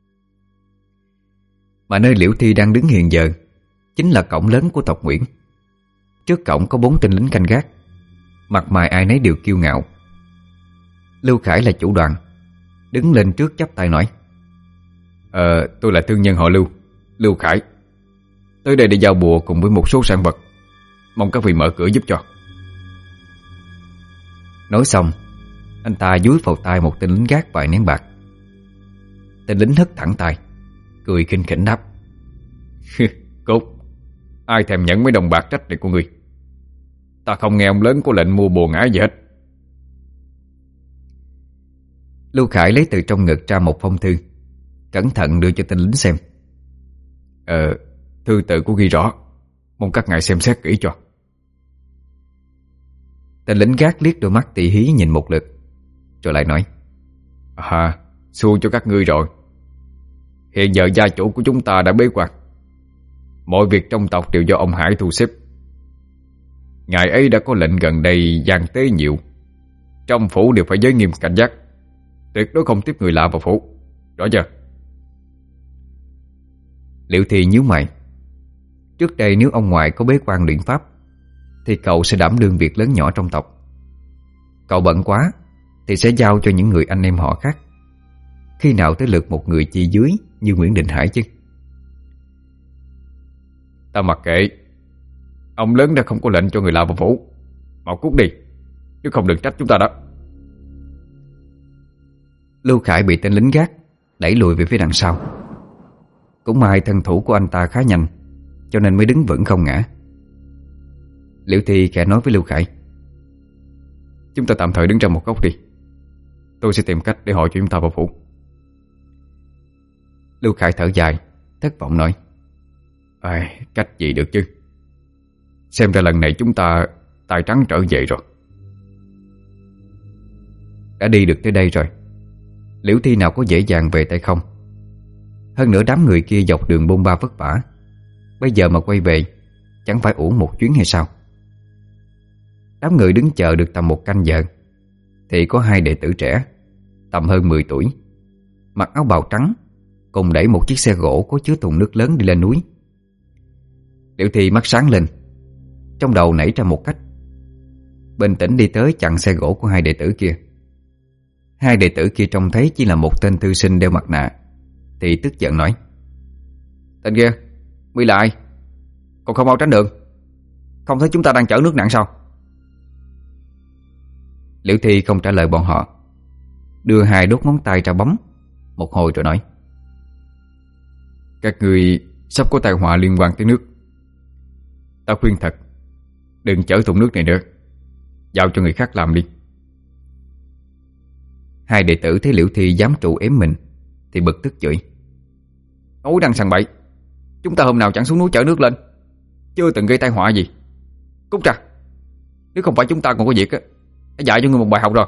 Mà nơi Liễu Thi đang đứng hiện giờ chính là cổng lớn của tộc Nguyễn. Trước cổng có bốn tên lính canh gác, mặt mày ai nấy đều kiêu ngạo. Lưu Khải là chủ đoàn, đứng lên trước chắp tay nói: Ờ, tôi là thương nhân họ Lưu, Lưu Khải. Tới đây để giao bùa cùng với một số sản vật, mong các vị mở cửa giúp cho. Nói xong, anh ta dúi vào tay một tên lính gác vài nén bạc. Tên lính hất thẳng tay, cười khinh khỉnh đáp: Cốt, ai thèm nhận mấy đồng bạc trách này của ngươi. Ta không nghe ông lớn có lệnh mua bùa ngải gì hết. Lưu Khải lấy từ trong ngực ra một phong thư, cẩn thận đưa cho tên lính xem. Ờ, thư tự của ghi rõ, mong các ngài xem xét kỹ cho. Tên lính gác liếc đôi mắt tỉ hí nhìn một lượt, rồi lại nói: À, xui cho các ngươi rồi. Hiện giờ gia chủ của chúng ta đã bế quan, mọi việc trong tộc đều do ông Hải thu xếp. Ngài ấy đã có lệnh gần đây gian tế nhiều, trong phủ đều phải giới nghiêm cảnh giác, tuyệt đối không tiếp người lạ vào phủ. Rõ chưa? Liễu Thi nhíu mày. Trước đây nếu ông ngoại có bế quan luyện pháp thì cậu sẽ đảm đương việc lớn nhỏ trong tộc. Cậu bận quá thì sẽ giao cho những người anh em họ khác, khi nào tới lượt một người chi dưới như Nguyễn Định Hải chứ. Ta mặc kệ. Ông lớn đã không có lệnh cho người lạ vào phủ. Mau cút đi, nếu không đừng trách chúng ta đó. Lưu Khải bị tên lính gác đẩy lùi về phía đằng sau. Cũng may thân thủ của anh ta khá nhanh, cho nên mới đứng vững không ngã. Liễu Thi khẽ nói với Lưu Khải: Chúng ta tạm thời đứng trong một góc đi, tôi sẽ tìm cách để hỏi cho chúng ta vào phủ. Lưu Khải thở dài, thất vọng nói: Ai, cách gì được chứ. Xem ra lần này chúng ta tay trắng trở về rồi. Đã đi được tới đây rồi, Liễu Thi nào có dễ dàng về tay không. Hơn nữa đám người kia dọc đường bôn ba vất vả, bây giờ mà quay về chẳng phải uổng một chuyến hay sao? Đám người đứng chờ được tầm một canh giờ thì có hai đệ tử trẻ tầm hơn mười tuổi, mặc áo bào trắng, cùng đẩy một chiếc xe gỗ có chứa thùng nước lớn đi lên núi. Liễu Thi mắt sáng lên, trong đầu nảy ra một cách. Bình tĩnh đi tới chặn xe gỗ của hai đệ tử kia. Hai đệ tử kia trông thấy chỉ là một tên thư sinh đeo mặt nạ thì tức giận nói: Tên kia, mi là ai? Còn không mau tránh đường. Không thấy chúng ta đang chở nước nặng sao? Liễu Thi không trả lời bọn họ, đưa hai đốt ngón tay ra bấm một hồi rồi nói: Các người sắp có tai họa liên quan tới nước. Ta khuyên thật, đừng chở thùng nước này nữa, giao cho người khác làm đi. Hai đệ tử thấy Liễu Thi dám trụ ếm mình thì bực tức chửi: Nói đang sằng bậy, chúng ta hôm nào chẳng xuống núi chở nước lên, chưa từng gây tai họa gì. Cút ra, nếu không phải chúng ta còn có việc á, đã dạy cho người một bài học rồi.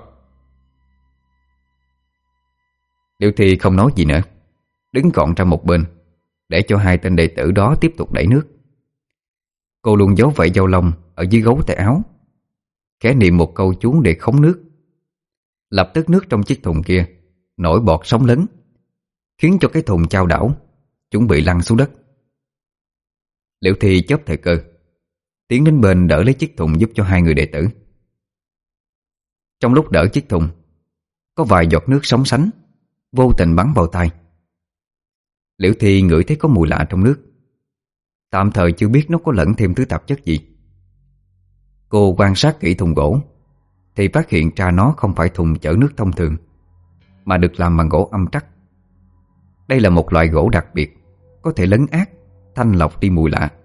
Liễu Thi không nói gì nữa, đứng gọn ra một bên để cho hai tên đệ tử đó tiếp tục đẩy nước. Cô luôn giấu vảy dâu lông ở dưới gấu tay áo, khẽ niệm một câu chú để khống nước. Lập tức nước trong chiếc thùng kia nổi bọt sóng lớn, khiến cho cái thùng chao đảo, chuẩn bị lăn xuống đất. Liễu Thi chớp thời cơ, tiến đến bên đỡ lấy chiếc thùng giúp cho hai người đệ tử. Trong lúc đỡ chiếc thùng, có vài giọt nước sóng sánh vô tình bắn vào tai. Liễu Thi ngửi thấy có mùi lạ trong nước, tạm thời chưa biết nó có lẫn thêm thứ tạp chất gì. Cô quan sát kỹ thùng gỗ thì phát hiện ra nó không phải thùng chở nước thông thường, mà được làm bằng gỗ âm trắc. Đây là một loại gỗ đặc biệt, có thể lấn át, thanh lọc đi mùi lạ.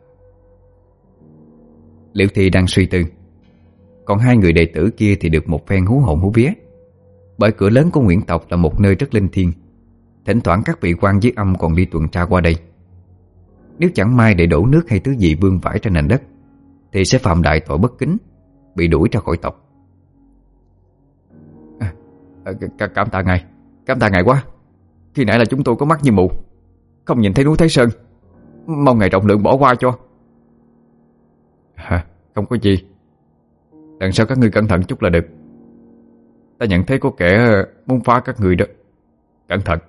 Liễu Thi đang suy tư, còn hai người đệ tử kia thì được một phen hú hồn hú vía. Bởi cửa lớn của Nguyễn tộc là một nơi rất linh thiêng, thỉnh thoảng các vị quan dưới âm còn đi tuần tra qua đây. Nếu chẳng may để đổ nước hay thứ gì vương vãi trên nền đất thì sẽ phạm đại tội bất kính, bị đuổi ra khỏi tộc. à, à, Cảm tạ ngài, cảm tạ ngài quá. Khi nãy là chúng tôi có mắt như mù, không nhìn thấy núi Thái Sơn, mong ngài rộng lượng bỏ qua cho. à, Không có gì, lần sau các ngươi cẩn thận chút là được. Ta nhận thấy có kẻ muốn phá các người đó, cẩn thận.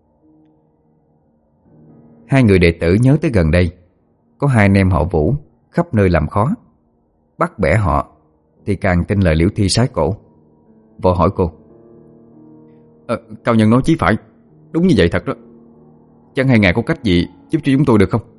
Hai người đệ tử nhớ tới gần đây có hai anh em họ Vũ khắp nơi làm khó, bắt bẻ họ thì càng tin lời Liễu Thi sái cổ. Vội hỏi cô: à, Cao nhân nói chí phải, đúng như vậy thật đó. Chẳng hay ngài có cách gì giúp cho chúng tôi được không?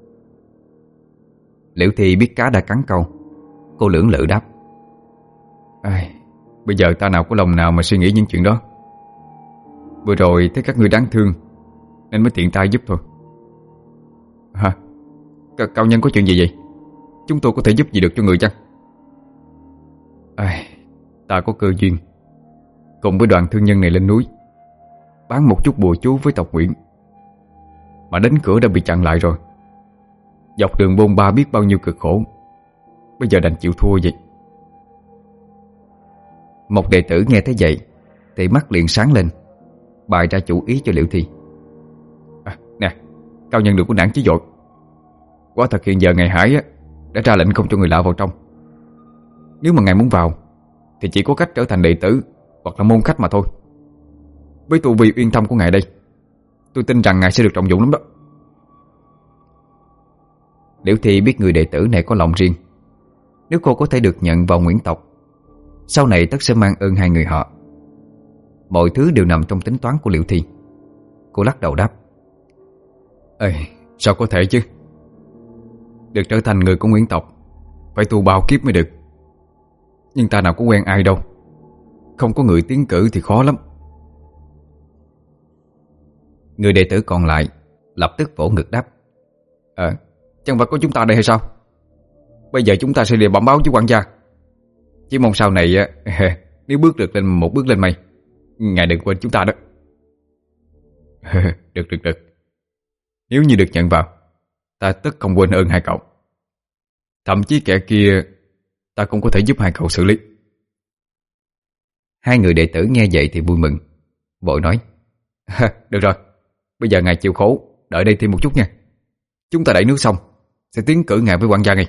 Liễu Thi biết cá đã cắn câu, cô lưỡng lự đáp: Ai, bây giờ ta nào có lòng nào mà suy nghĩ những chuyện đó. Vừa rồi thấy các người đáng thương nên mới tiện tay giúp thôi. Hả? C- Cao nhân có chuyện gì vậy? Chúng tôi có thể giúp gì được cho người chăng? Ai, ta có cơ duyên cùng với đoàn thương nhân này lên núi bán một chút bùa chú với tộc Nguyễn, mà đến cửa đã bị chặn lại rồi. Dọc đường bôn ba biết bao nhiêu cực khổ, bây giờ đành chịu thua vậy. Một đệ tử nghe thấy vậy thì mắt liền sáng lên, bày ra chủ ý cho Liễu Thi: à, Nè, cao nhân đừng có nản chí dội. Quả thật hiện giờ ngài Hải á, đã ra lệnh không cho người lạ vào trong. Nếu mà ngài muốn vào thì chỉ có cách trở thành đệ tử hoặc là môn khách mà thôi. Với tu vi uyên thâm của ngài đây, tôi tin rằng ngài sẽ được trọng dụng lắm đó. Liễu Thi biết người đệ tử này có lòng riêng. Nếu cô có thể được nhận vào Nguyễn tộc, sau này tất sẽ mang ơn hai người họ. Mọi thứ đều nằm trong tính toán của Liễu Thi. Cô lắc đầu đáp: Ê, sao có thể chứ? được trở thành người của Nguyễn tộc phải tu bao kiếp mới được. Nhưng ta nào có quen ai đâu, không có người tiến cử thì khó lắm. Người đệ tử còn lại lập tức vỗ ngực đáp: Ờ, chẳng phải có chúng ta đây hay sao? Bây giờ chúng ta sẽ đi bẩm báo với quản gia. Chỉ mong sau này nếu bước được lên một bước lên mây, ngài đừng quên chúng ta đó. Được được được. Nếu như được nhận vào, ta tất không quên ơn hai cậu. Thậm chí kẻ kia ta cũng có thể giúp hai cậu xử lý. Hai người đệ tử nghe vậy thì vui mừng, vội nói: Được rồi, bây giờ ngài chịu khổ đợi đây thêm một chút nha. Chúng ta đẩy nước xong sẽ tiến cử ngài với quản gia ngay.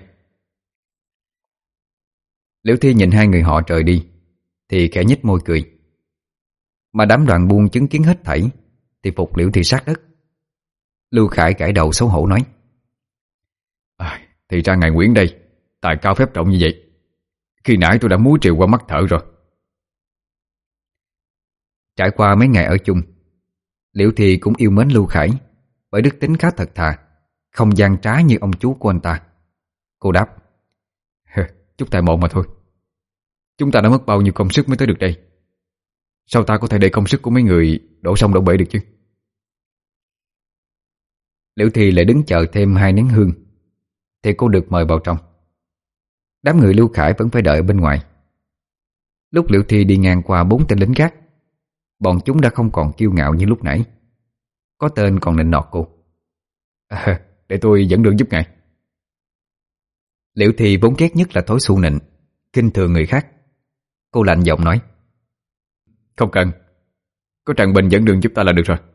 Liễu Thi nhìn hai người họ rời đi thì khẽ nhếch môi cười. Mà đám đoàn buôn chứng kiến hết thảy thì phục Liễu Thi sát đất. Lưu Khải gãi đầu xấu hổ nói: à, Thì ra ngài Nguyễn đây tài cao phép rộng như vậy. Khi nãy tôi đã múa triều qua mắt thợ rồi. Trải qua mấy ngày ở chung, Liễu Thi cũng yêu mến Lưu Khải bởi đức tính khá thật thà, không gian trá như ông chú của anh ta. Cô đáp: Chút tài mọn mà thôi. Chúng ta đã mất bao nhiêu công sức mới tới được đây. Sao ta có thể để công sức của mấy người đổ sông đổ bể được chứ? Liễu Thi lại đứng chờ thêm hai nén hương thì cô được mời vào trong. Đám người Lưu Khải vẫn phải đợi bên ngoài. Lúc Liễu Thi đi ngang qua bốn tên lính gác, bọn chúng đã không còn kiêu ngạo như lúc nãy. Có tên còn nịnh nọt cô: à, Để tôi dẫn đường giúp ngài. Liễu Thi vốn ghét nhất là thói xu nịnh, khinh thường người khác. Cô lạnh giọng nói: Không cần, có Trần Bình dẫn đường giúp ta là được rồi.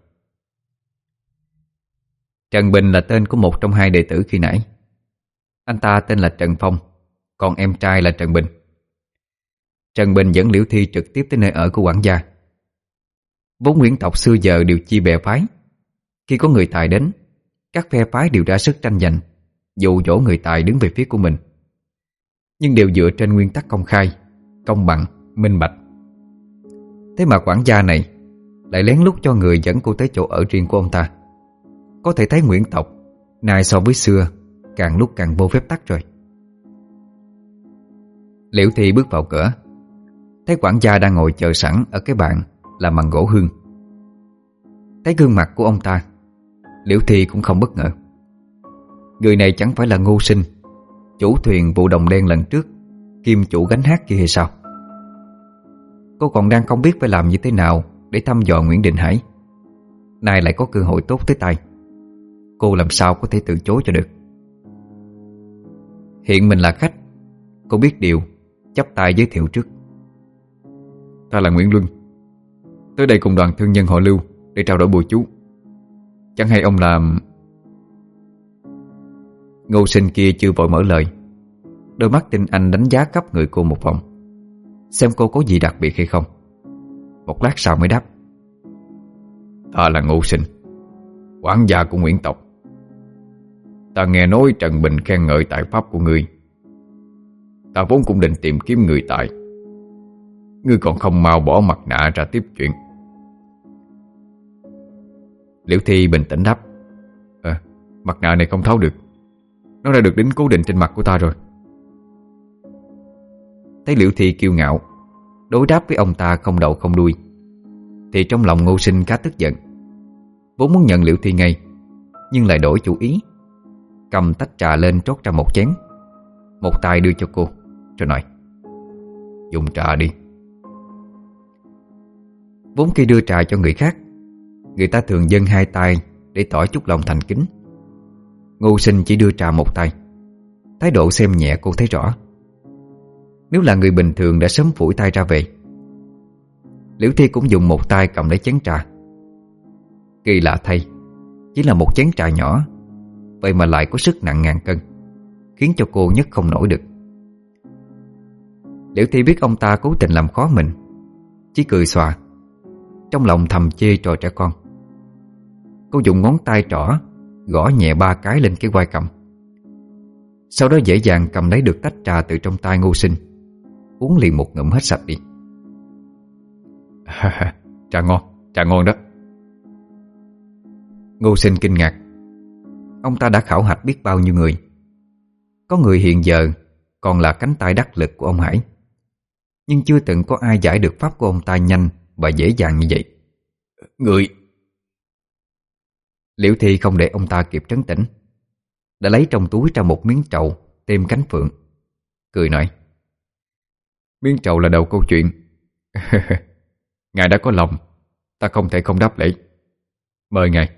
Trần Bình là tên của một trong hai đệ tử khi nãy. Anh ta tên là Trần Phong, còn em trai là Trần Bình. Trần Bình dẫn Liễu Thi trực tiếp tới nơi ở của quản gia. Vốn Nguyễn tộc xưa giờ đều chia bè phái. Khi có người tài đến, các phe phái đều ra sức tranh giành, dụ dỗ người tài đứng về phía của mình, nhưng đều dựa trên nguyên tắc công khai, công bằng, minh bạch. Thế mà quản gia này lại lén lút cho người dẫn cô tới chỗ ở riêng của ông ta. Có thể thấy Nguyễn tộc nay so với xưa càng lúc càng vô phép tắc rồi. Liễu Thi bước vào cửa, thấy quản gia đang ngồi chờ sẵn ở cái bàn làm bằng gỗ hương. Thấy gương mặt của ông ta, Liễu Thi cũng không bất ngờ. Người này chẳng phải là Ngô Sinh, chủ thuyền vụ đồng đen lần trước, kiêm chủ gánh hát kia hay sao? Cô còn đang không biết phải làm như thế nào để thăm dò Nguyễn Định Hải. Nay lại có cơ hội tốt tới tay, cô làm sao có thể từ chối cho được. Hiện mình là khách, cô biết điều, chắp tay giới thiệu trước: Ta là Nguyễn Luân, tới đây cùng đoàn thương nhân họ Lưu để trao đổi bùa chú. Chẳng hay ông làm... Ngô Sinh kia chưa vội mở lời. Đôi mắt tinh anh đánh giá khắp người cô một vòng, xem cô có gì đặc biệt hay không. Một lát sau mới đáp: Ta là Ngô Sinh, quản gia của Nguyễn tộc. Ta nghe nói Trần Bình khen ngợi tài pháp của ngươi. Ta vốn cũng định tìm kiếm người tài. Ngươi còn không mau bỏ mặt nạ ra tiếp chuyện. Liễu Thi bình tĩnh đáp: À, mặt nạ này không tháo được. Nó đã được đính cố định trên mặt của ta rồi. Thấy Liễu Thi kiêu ngạo, đối đáp với ông ta không đầu không đuôi, thì trong lòng Ngô Sinh khá tức giận. Vốn muốn nhận Liễu Thi ngay, nhưng lại đổi chủ ý, cầm tách trà lên trót ra một chén, một tay đưa cho cô, rồi nói: Dùng trà đi. Vốn khi đưa trà cho người khác, người ta thường dâng hai tay để tỏ chút lòng thành kính. Ngô Sinh chỉ đưa trà một tay, thái độ xem nhẹ cô thấy rõ. Nếu là người bình thường đã sớm phủi tay ra về. Liễu Thi cũng dùng một tay cầm lấy chén trà. Kỳ lạ thay, chỉ là một chén trà nhỏ, vậy mà lại có sức nặng ngàn cân, khiến cho cô nhấc không nổi được. Liễu Thi biết ông ta cố tình làm khó mình, chỉ cười xòa, trong lòng thầm chê trò trẻ con. Cô dùng ngón tay trỏ gõ nhẹ ba cái lên cái vai cầm, sau đó dễ dàng cầm lấy được tách trà từ trong tay Ngô Sinh, uống liền một ngụm hết sạch đi. Trà ngon, trà ngon đó. Ngô Sinh kinh ngạc. Ông ta đã khảo hạch biết bao nhiêu người, Có người hiện giờ còn là cánh tay đắc lực của ông Hải, nhưng chưa từng có ai giải được pháp của ông ta nhanh và dễ dàng như vậy. Người... Liễu Thi không để ông ta kịp trấn tĩnh, đã lấy trong túi ra một miếng trầu tem cánh phượng, cười nói: Miếng trầu là đầu câu chuyện. Ngài đã có lòng, ta không thể không đáp lễ. Mời ngài.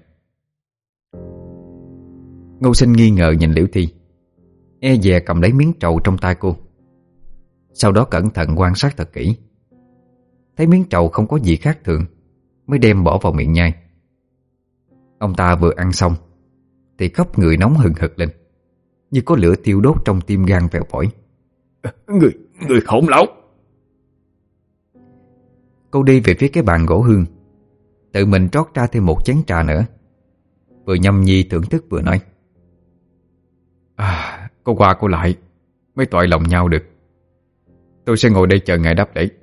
Ngô Sinh nghi ngờ nhìn Liễu Thi, e dè cầm lấy miếng trầu trong tay cô. Sau đó cẩn thận quan sát thật kỹ, thấy miếng trầu không có gì khác thường, mới đem bỏ vào miệng nhai. Ông ta vừa ăn xong thì khắp người nóng hừng hực lên, như có lửa thiêu đốt trong tim gan vèo phổi. Người, người khốn láo! Cô đi về phía cái bàn gỗ hương, tự mình trót ra thêm một chén trà nữa, vừa nhâm nhi thưởng thức vừa nói: À, cô qua cô lại mới toại lòng nhau được. Tôi sẽ ngồi đây chờ ngài đáp lễ.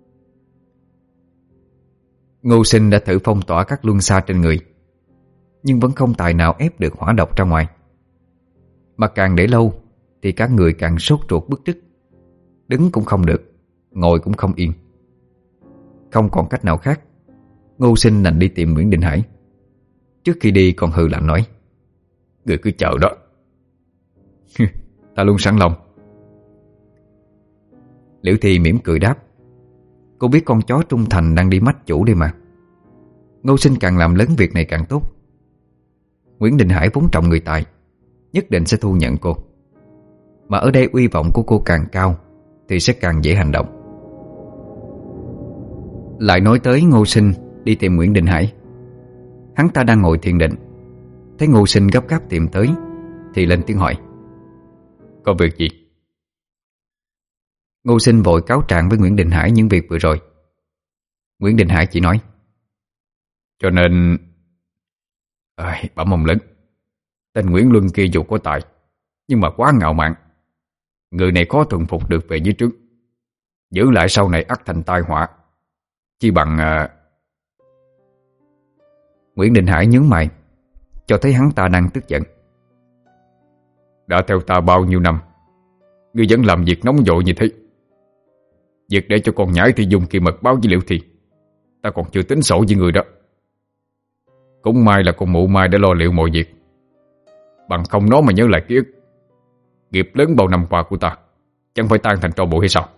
Ngô Sinh đã thử phong tỏa các luân xa trên người, nhưng vẫn không tài nào ép được hỏa độc ra ngoài. Mà càng để lâu thì cả người càng sốt ruột bứt rứt, đứng cũng không được, ngồi cũng không yên. Không còn cách nào khác, Ngô Sinh đành đi tìm Nguyễn Đình Hải. Trước khi đi còn hừ lạnh nói: Người cứ chờ đó. Ta luôn sẵn lòng. Liễu Thi mỉm cười đáp. Cô biết con chó trung thành đang đi mách chủ đi mà. Ngô Sinh càng làm lớn việc này càng tốt. Nguyễn Đình Hải vốn trọng người tài, nhất định sẽ thu nhận cô. Mà ở đây uy vọng của cô càng cao thì sẽ càng dễ hành động. Lại nói tới Ngô Sinh đi tìm Nguyễn Đình Hải. Hắn ta đang ngồi thiền định, thấy Ngô Sinh gấp gáp tìm tới thì lên tiếng hỏi: Có việc gì? Ngô Sinh vội cáo trạng với Nguyễn Đình Hải những việc vừa rồi. Nguyễn Đình Hải chỉ nói: Cho nên... À, bẩm ông lớn, tên Nguyễn Luân kia dù có tài, nhưng mà quá ngạo mạn. Người này khó thuần phục được về dưới trướng, giữ lại sau này ắt thành tai họa. Chỉ bằng... À... Nguyễn Đình Hải nhướng mày, cho thấy hắn ta đang tức giận. Đã theo ta bao nhiêu năm, ngươi vẫn làm việc nóng vội như thế. Việc để cho con nhãi Thi Dung kia mật báo với Liễu Thi, ta còn chưa tính sổ với người đó. Cũng may là con mụ Mai đã lo liệu mọi việc, bằng không nó mà nhớ lại ký ức, nghiệp lớn bao năm qua của ta chẳng phải tan thành tro bụi hay sao?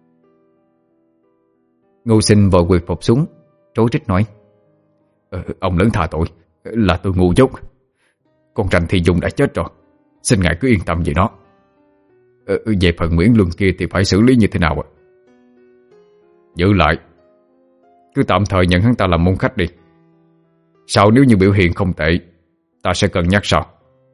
Ngô Sinh vội quỳ phục xuống, trối trích nói: ờ, Ông lớn tha tội, là tôi ngu dốt. Con ranh Thi Dung đã chết rồi, xin ngài cứ yên tâm về nó. ờ, Về phần Nguyễn Luân kia thì phải xử lý như thế nào ạ? Giữ lại, cứ tạm thời nhận hắn ta làm môn khách đi. Sau nếu như biểu hiện không tệ, ta sẽ cân nhắc sau.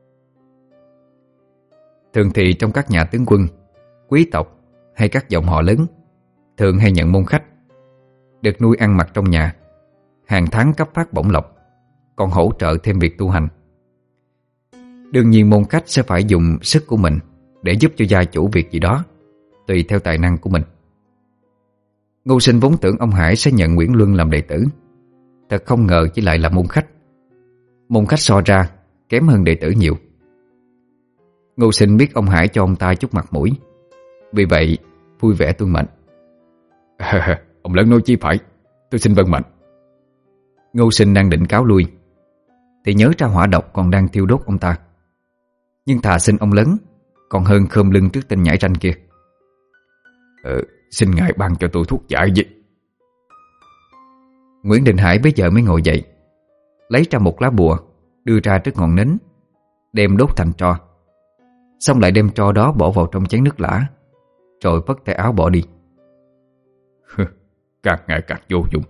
Thường thì trong các nhà tướng quân, quý tộc hay các dòng họ lớn thường hay nhận môn khách, được nuôi ăn mặc trong nhà, hàng tháng cấp phát bổng lộc, còn hỗ trợ thêm việc tu hành. Đương nhiên môn khách sẽ phải dùng sức của mình để giúp cho gia chủ việc gì đó, tùy theo tài năng của mình. Ngô Sinh vốn tưởng ông Hải sẽ nhận Nguyễn Luân làm đệ tử, thật không ngờ chỉ lại là môn khách. Môn khách so ra kém hơn đệ tử nhiều. Ngô Sinh biết ông Hải cho ông ta chút mặt mũi, vì vậy vui vẻ tuân mệnh. Ông lớn nói chi phải, tôi xin vâng mệnh. Ngô Sinh đang định cáo lui thì nhớ ra hỏa độc còn đang thiêu đốt ông ta, nhưng thà xin ông lớn còn hơn khom lưng trước tên nhãi ranh kia. ờ, Xin ngài ban cho tôi thuốc giải gì. Nguyễn Đình Hải bây giờ mới ngồi dậy, lấy ra một lá bùa, đưa ra trước ngọn nến, đem đốt thành tro. Xong lại đem tro đó bỏ vào trong chén nước lã, rồi phất tay áo bỏ đi. Càng ngày càng vô dụng.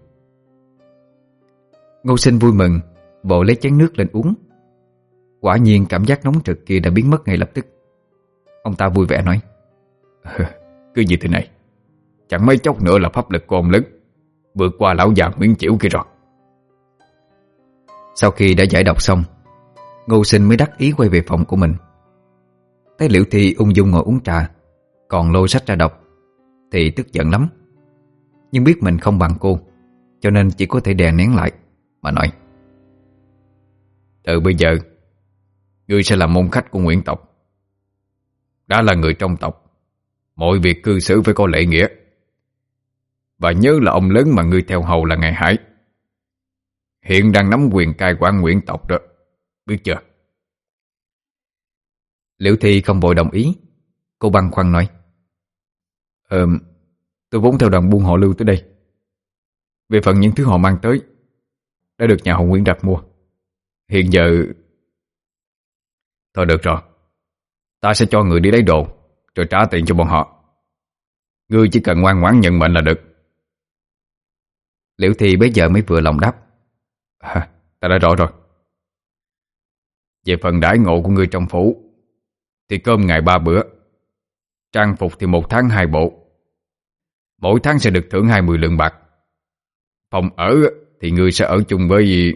Ngô Sinh vui mừng, vội lấy chén nước lên uống. Quả nhiên cảm giác nóng trực kia đã biến mất ngay lập tức. Ông ta vui vẻ nói: Cứ như thế này, chẳng mấy chốc nữa là pháp lực của ông lớn vượt qua lão già Nguyễn Chiểu kia rồi. Sau khi đã giải độc xong, Ngô Sinh mới đắc ý quay về phòng của mình. Thấy Liễu Thi ung dung ngồi uống trà, còn lôi sách ra đọc, thì tức giận lắm. Nhưng biết mình không bằng cô, cho nên chỉ có thể đè nén lại mà nói: Từ bây giờ ngươi sẽ là môn khách của Nguyễn tộc. đã là người trong tộc, mọi việc cư xử phải có lễ nghĩa. Và nhớ là ông lớn mà ngươi theo hầu là ngài Hải, hiện đang nắm quyền cai quản Nguyễn tộc đó, biết chưa? Liễu Thi không vội đồng ý. Cô băn khoăn nói: Ờ, tôi vốn theo đoàn buôn họ Lưu tới đây. Về phần những thứ họ mang tới đã được nhà họ Nguyễn đặt mua. Hiện giờ... Thôi được rồi, ta sẽ cho người đi lấy đồ rồi trả tiền cho bọn họ. Ngươi chỉ cần ngoan ngoãn nhận mệnh là được. Liễu Thi bấy giờ mới vừa lòng đáp: à, Ta đã rõ rồi. Về phần đãi ngộ của ngươi trong phủ thì cơm ngày ba bữa, trang phục thì một tháng hai bộ, mỗi tháng sẽ được thưởng hai mươi lượng bạc. Phòng ở thì ngươi sẽ ở chung với...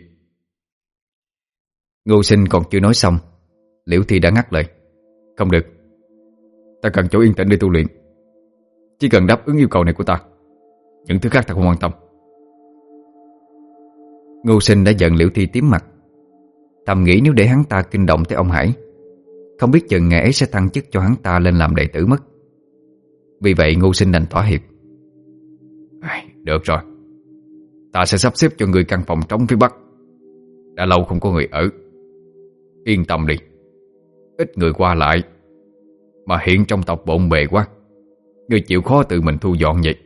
Ngô Sinh còn chưa nói xong, Liễu Thi đã ngắt lời: Không được, ta cần chỗ yên tĩnh để tu luyện. Chỉ cần đáp ứng yêu cầu này của ta, những thứ khác ta không quan tâm. Ngô Sinh đã giận Liễu Thi tím mặt, thầm nghĩ nếu để hắn ta kinh động tới ông Hải, không biết chừng ngày ấy sẽ thăng chức cho hắn ta lên làm đệ tử mất. Vì vậy Ngô Sinh đành thỏa hiệp: Được rồi, ta sẽ sắp xếp cho người căn phòng trống phía bắc. Đã lâu không có người ở. Yên tâm đi, ít người qua lại, mà hiện trong tộc bộn bề quá, người chịu khó tự mình thu dọn vậy.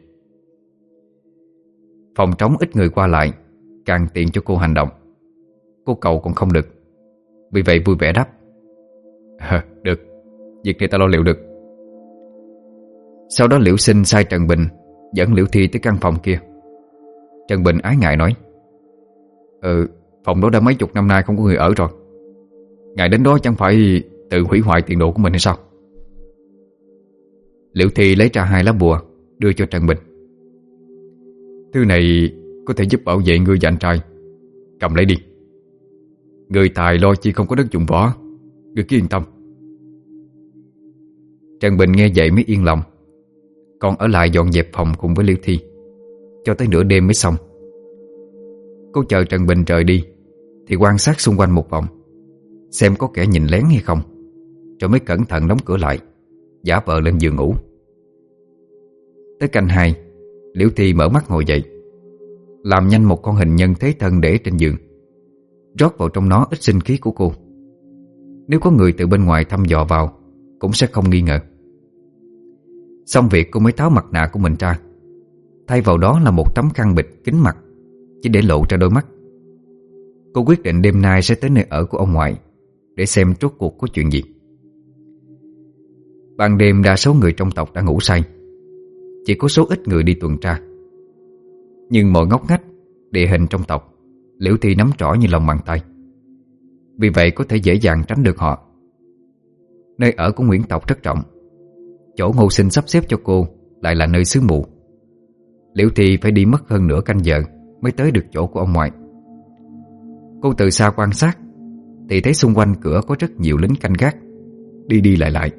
Phòng trống ít người qua lại càng tiện cho cô hành động. Cô cầu còn không được, vì vậy vui vẻ đáp: à, Được, việc này ta lo liệu được. Sau đó Liễu Sinh sai Trần Bình dẫn Liễu Thi tới căn phòng kia. Trần Bình ái ngại nói: Ừ, phòng đó đã mấy chục năm nay không có người ở rồi. Ngài đến đó chẳng phải tự hủy hoại tiền đồ của mình hay sao? Liễu Thi lấy ra hai lá bùa đưa cho Trần Bình. Thứ này có thể giúp bảo vệ ngươi và anh trai. Cầm lấy đi. Người tài lo chi không có đất dụng võ, ngươi cứ yên tâm. Trần Bình nghe vậy mới yên lòng, còn ở lại dọn dẹp phòng cùng với Liễu Thi cho tới nửa đêm mới xong. Cô chờ Trần Bình rời đi thì quan sát xung quanh một vòng, xem có kẻ nhìn lén hay không, rồi mới cẩn thận đóng cửa lại, giả vờ lên giường ngủ. Tới canh hai, Liễu Thi mở mắt ngồi dậy, làm nhanh một con hình nhân thế thân để trên giường, rót vào trong nó ít sinh khí của cô. Nếu có người từ bên ngoài thăm dò vào cũng sẽ không nghi ngờ. Xong việc cô mới tháo mặt nạ của mình ra, thay vào đó là một tấm khăn bịt kín mặt, chỉ để lộ ra đôi mắt. Cô quyết định đêm nay sẽ tới nơi ở của ông ngoại để xem rốt cuộc có chuyện gì. Ban đêm đa số người trong tộc đã ngủ say, chỉ có số ít người đi tuần tra. Nhưng mọi ngóc ngách, địa hình trong tộc Liễu Thi nắm rõ như lòng bàn tay, vì vậy có thể dễ dàng tránh được họ. Nơi ở của Nguyễn tộc rất rộng, chỗ Ngô Sinh sắp xếp cho cô lại là nơi xứ mù. Liễu Thi phải đi mất hơn nửa canh giờ mới tới được chỗ của ông ngoại. Cô từ xa quan sát thì thấy xung quanh cửa có rất nhiều lính canh gác, đi đi lại lại.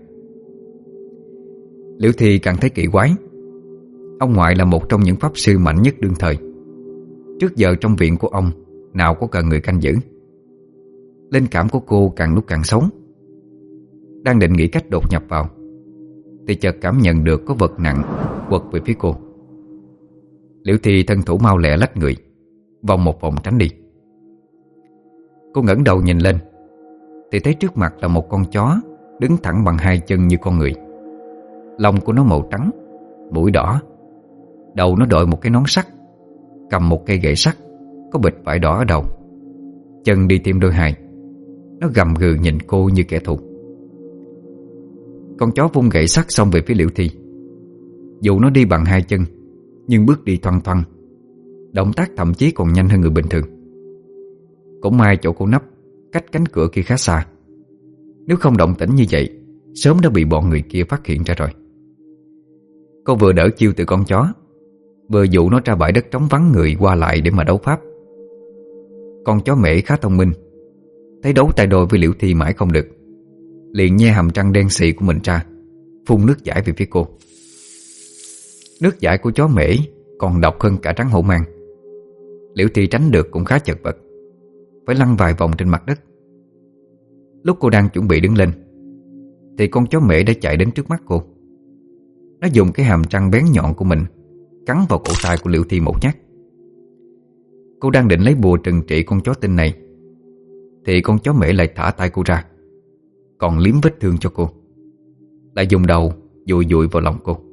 Liễu Thi càng thấy kỳ quái. Ông ngoại là một trong những pháp sư mạnh nhất đương thời. Trước giờ trong viện của ông nào có cần người canh giữ. Linh cảm của cô càng lúc càng xấu. Đang định nghĩ cách đột nhập vào thì chợt cảm nhận được có vật nặng quật về phía cô. Liễu Thi thân thủ mau lẹ lách người, vòng một vòng tránh đi. Cô ngẩng đầu nhìn lên thì thấy trước mặt là một con chó đứng thẳng bằng hai chân như con người. Lông của nó màu trắng, mũi đỏ, đầu nó đội một cái nón sắt, cầm một cây gậy sắt có bịch vải đỏ ở đầu, chân đi thêm đôi hài. Nó gầm gừ nhìn cô như kẻ thù. Con chó vung gậy sắt xông về phía Liễu Thi. Dù nó đi bằng hai chân, nhưng bước đi thoăn thoăn, động tác thậm chí còn nhanh hơn người bình thường. Cũng may chỗ cô nấp cách cánh cửa kia khá xa. Nếu không động tĩnh như vậy, sớm đã bị bọn người kia phát hiện ra rồi. Cô vừa đỡ chiêu từ con chó, vừa dụ nó ra bãi đất trống vắng người qua lại để mà đấu pháp. Con chó mễ khá thông minh, thấy đấu tay đôi với Liễu Thi mãi không được, liền nhe hàm răng đen xì của mình ra, phun nước dãi về phía cô. Nước dãi của chó mễ còn độc hơn cả rắn hổ mang. Liễu Thi tránh được cũng khá chật vật, phải lăn vài vòng trên mặt đất. Lúc cô đang chuẩn bị đứng lên thì con chó mễ đã chạy đến trước mắt cô. Nó dùng cái hàm răng bén nhọn của mình cắn vào cổ tay của Liễu Thi một nhát. Cô đang định lấy bùa trừng trị con chó tinh này thì con chó mễ lại thả tay cô ra, còn liếm vết thương cho cô, lại dùng đầu dụi dụi vào lòng cô.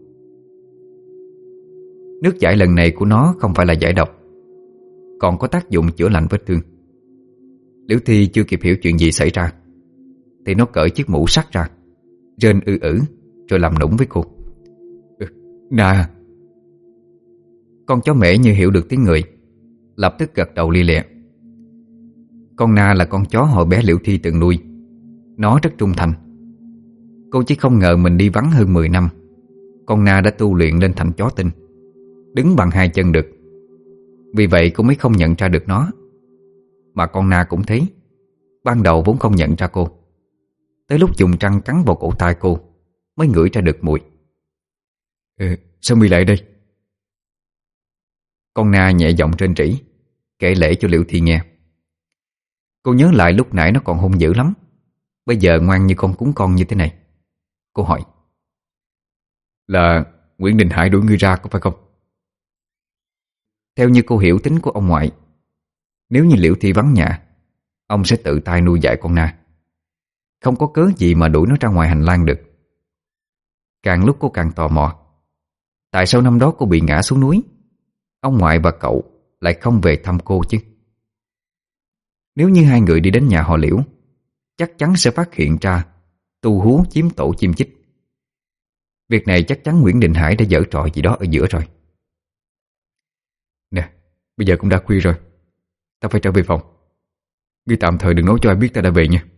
Nước giải lần này của nó không phải là giải độc, còn có tác dụng chữa lành vết thương. Liễu Thi chưa kịp hiểu chuyện gì xảy ra thì nó cởi chiếc mũ sắt ra, rên ư ử rồi làm nũng với cô. Ừ, Na. Con chó mễ như hiểu được tiếng người, lập tức gật đầu li lịa. Con Na là con chó hồi bé Liễu Thi từng nuôi. Nó rất trung thành. Cô chỉ không ngờ mình đi vắng hơn mười năm, con Na đã tu luyện lên thành chó tinh, đứng bằng hai chân được. Vì vậy cô mới không nhận ra được nó. Mà con Na cũng thế, ban đầu vốn không nhận ra cô. Tới lúc dùng răng cắn vào cổ tay cô mới ngửi ra được mùi. Ừ, sao mi lại đây? Con Na nhẹ giọng rên rỉ, kể lể cho Liễu Thi nghe. Cô nhớ lại lúc nãy nó còn hung dữ lắm, bây giờ ngoan như con cún con như thế này. Cô hỏi: Là Nguyễn Đình Hải đuổi ngươi ra có phải không? Theo như cô hiểu tính của ông ngoại, nếu như Liễu Thi vắng nhà, ông sẽ tự tay nuôi dạy con Na, không có cớ gì mà đuổi nó ra ngoài hành lang được. Càng lúc cô càng tò mò, tại sao năm đó cô bị ngã xuống núi, ông ngoại và cậu lại không về thăm cô chứ? Nếu như hai người đi đến nhà họ Liễu, chắc chắn sẽ phát hiện ra tu hú chiếm tổ chim chích. Việc này chắc chắn Nguyễn Đình Hải đã giở trò gì đó ở giữa rồi. Nè, bây giờ cũng đã khuya rồi, ta phải trở về phòng. Ngươi tạm thời đừng nói cho ai biết ta đã về nha.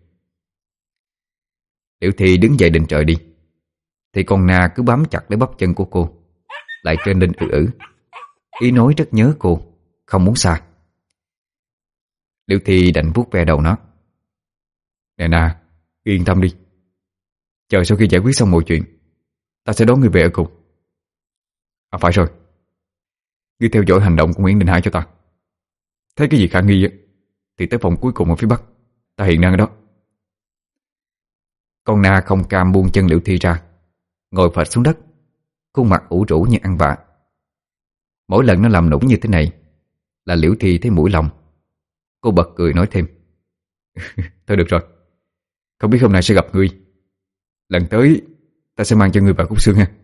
Liễu Thi đứng dậy định trời đi, thì con Na cứ bám chặt lấy bắp chân của cô, lại trên lên ử ử, ý nói rất nhớ cô, không muốn xa. Liễu Thi đành vuốt ve đầu nó. Nè Na, yên tâm đi, chờ sau khi giải quyết xong mọi chuyện, ta sẽ đón ngươi về ở cùng. À phải rồi, ngươi theo dõi hành động của Nguyễn Đình Hải cho ta. Thấy cái gì khả nghi thì tới phòng cuối cùng ở phía bắc, ta hiện đang ở đó. Con Na không cam buông chân Liễu Thi ra, ngồi phịch xuống đất, khuôn mặt ủ rũ như ăn vạ. Mỗi lần nó làm nũng như thế này là Liễu Thi thấy mũi lòng. Cô bật cười nói thêm: Thôi được rồi, không biết hôm nay sẽ gặp ngươi. Lần tới ta sẽ mang cho ngươi vài khúc xương ha.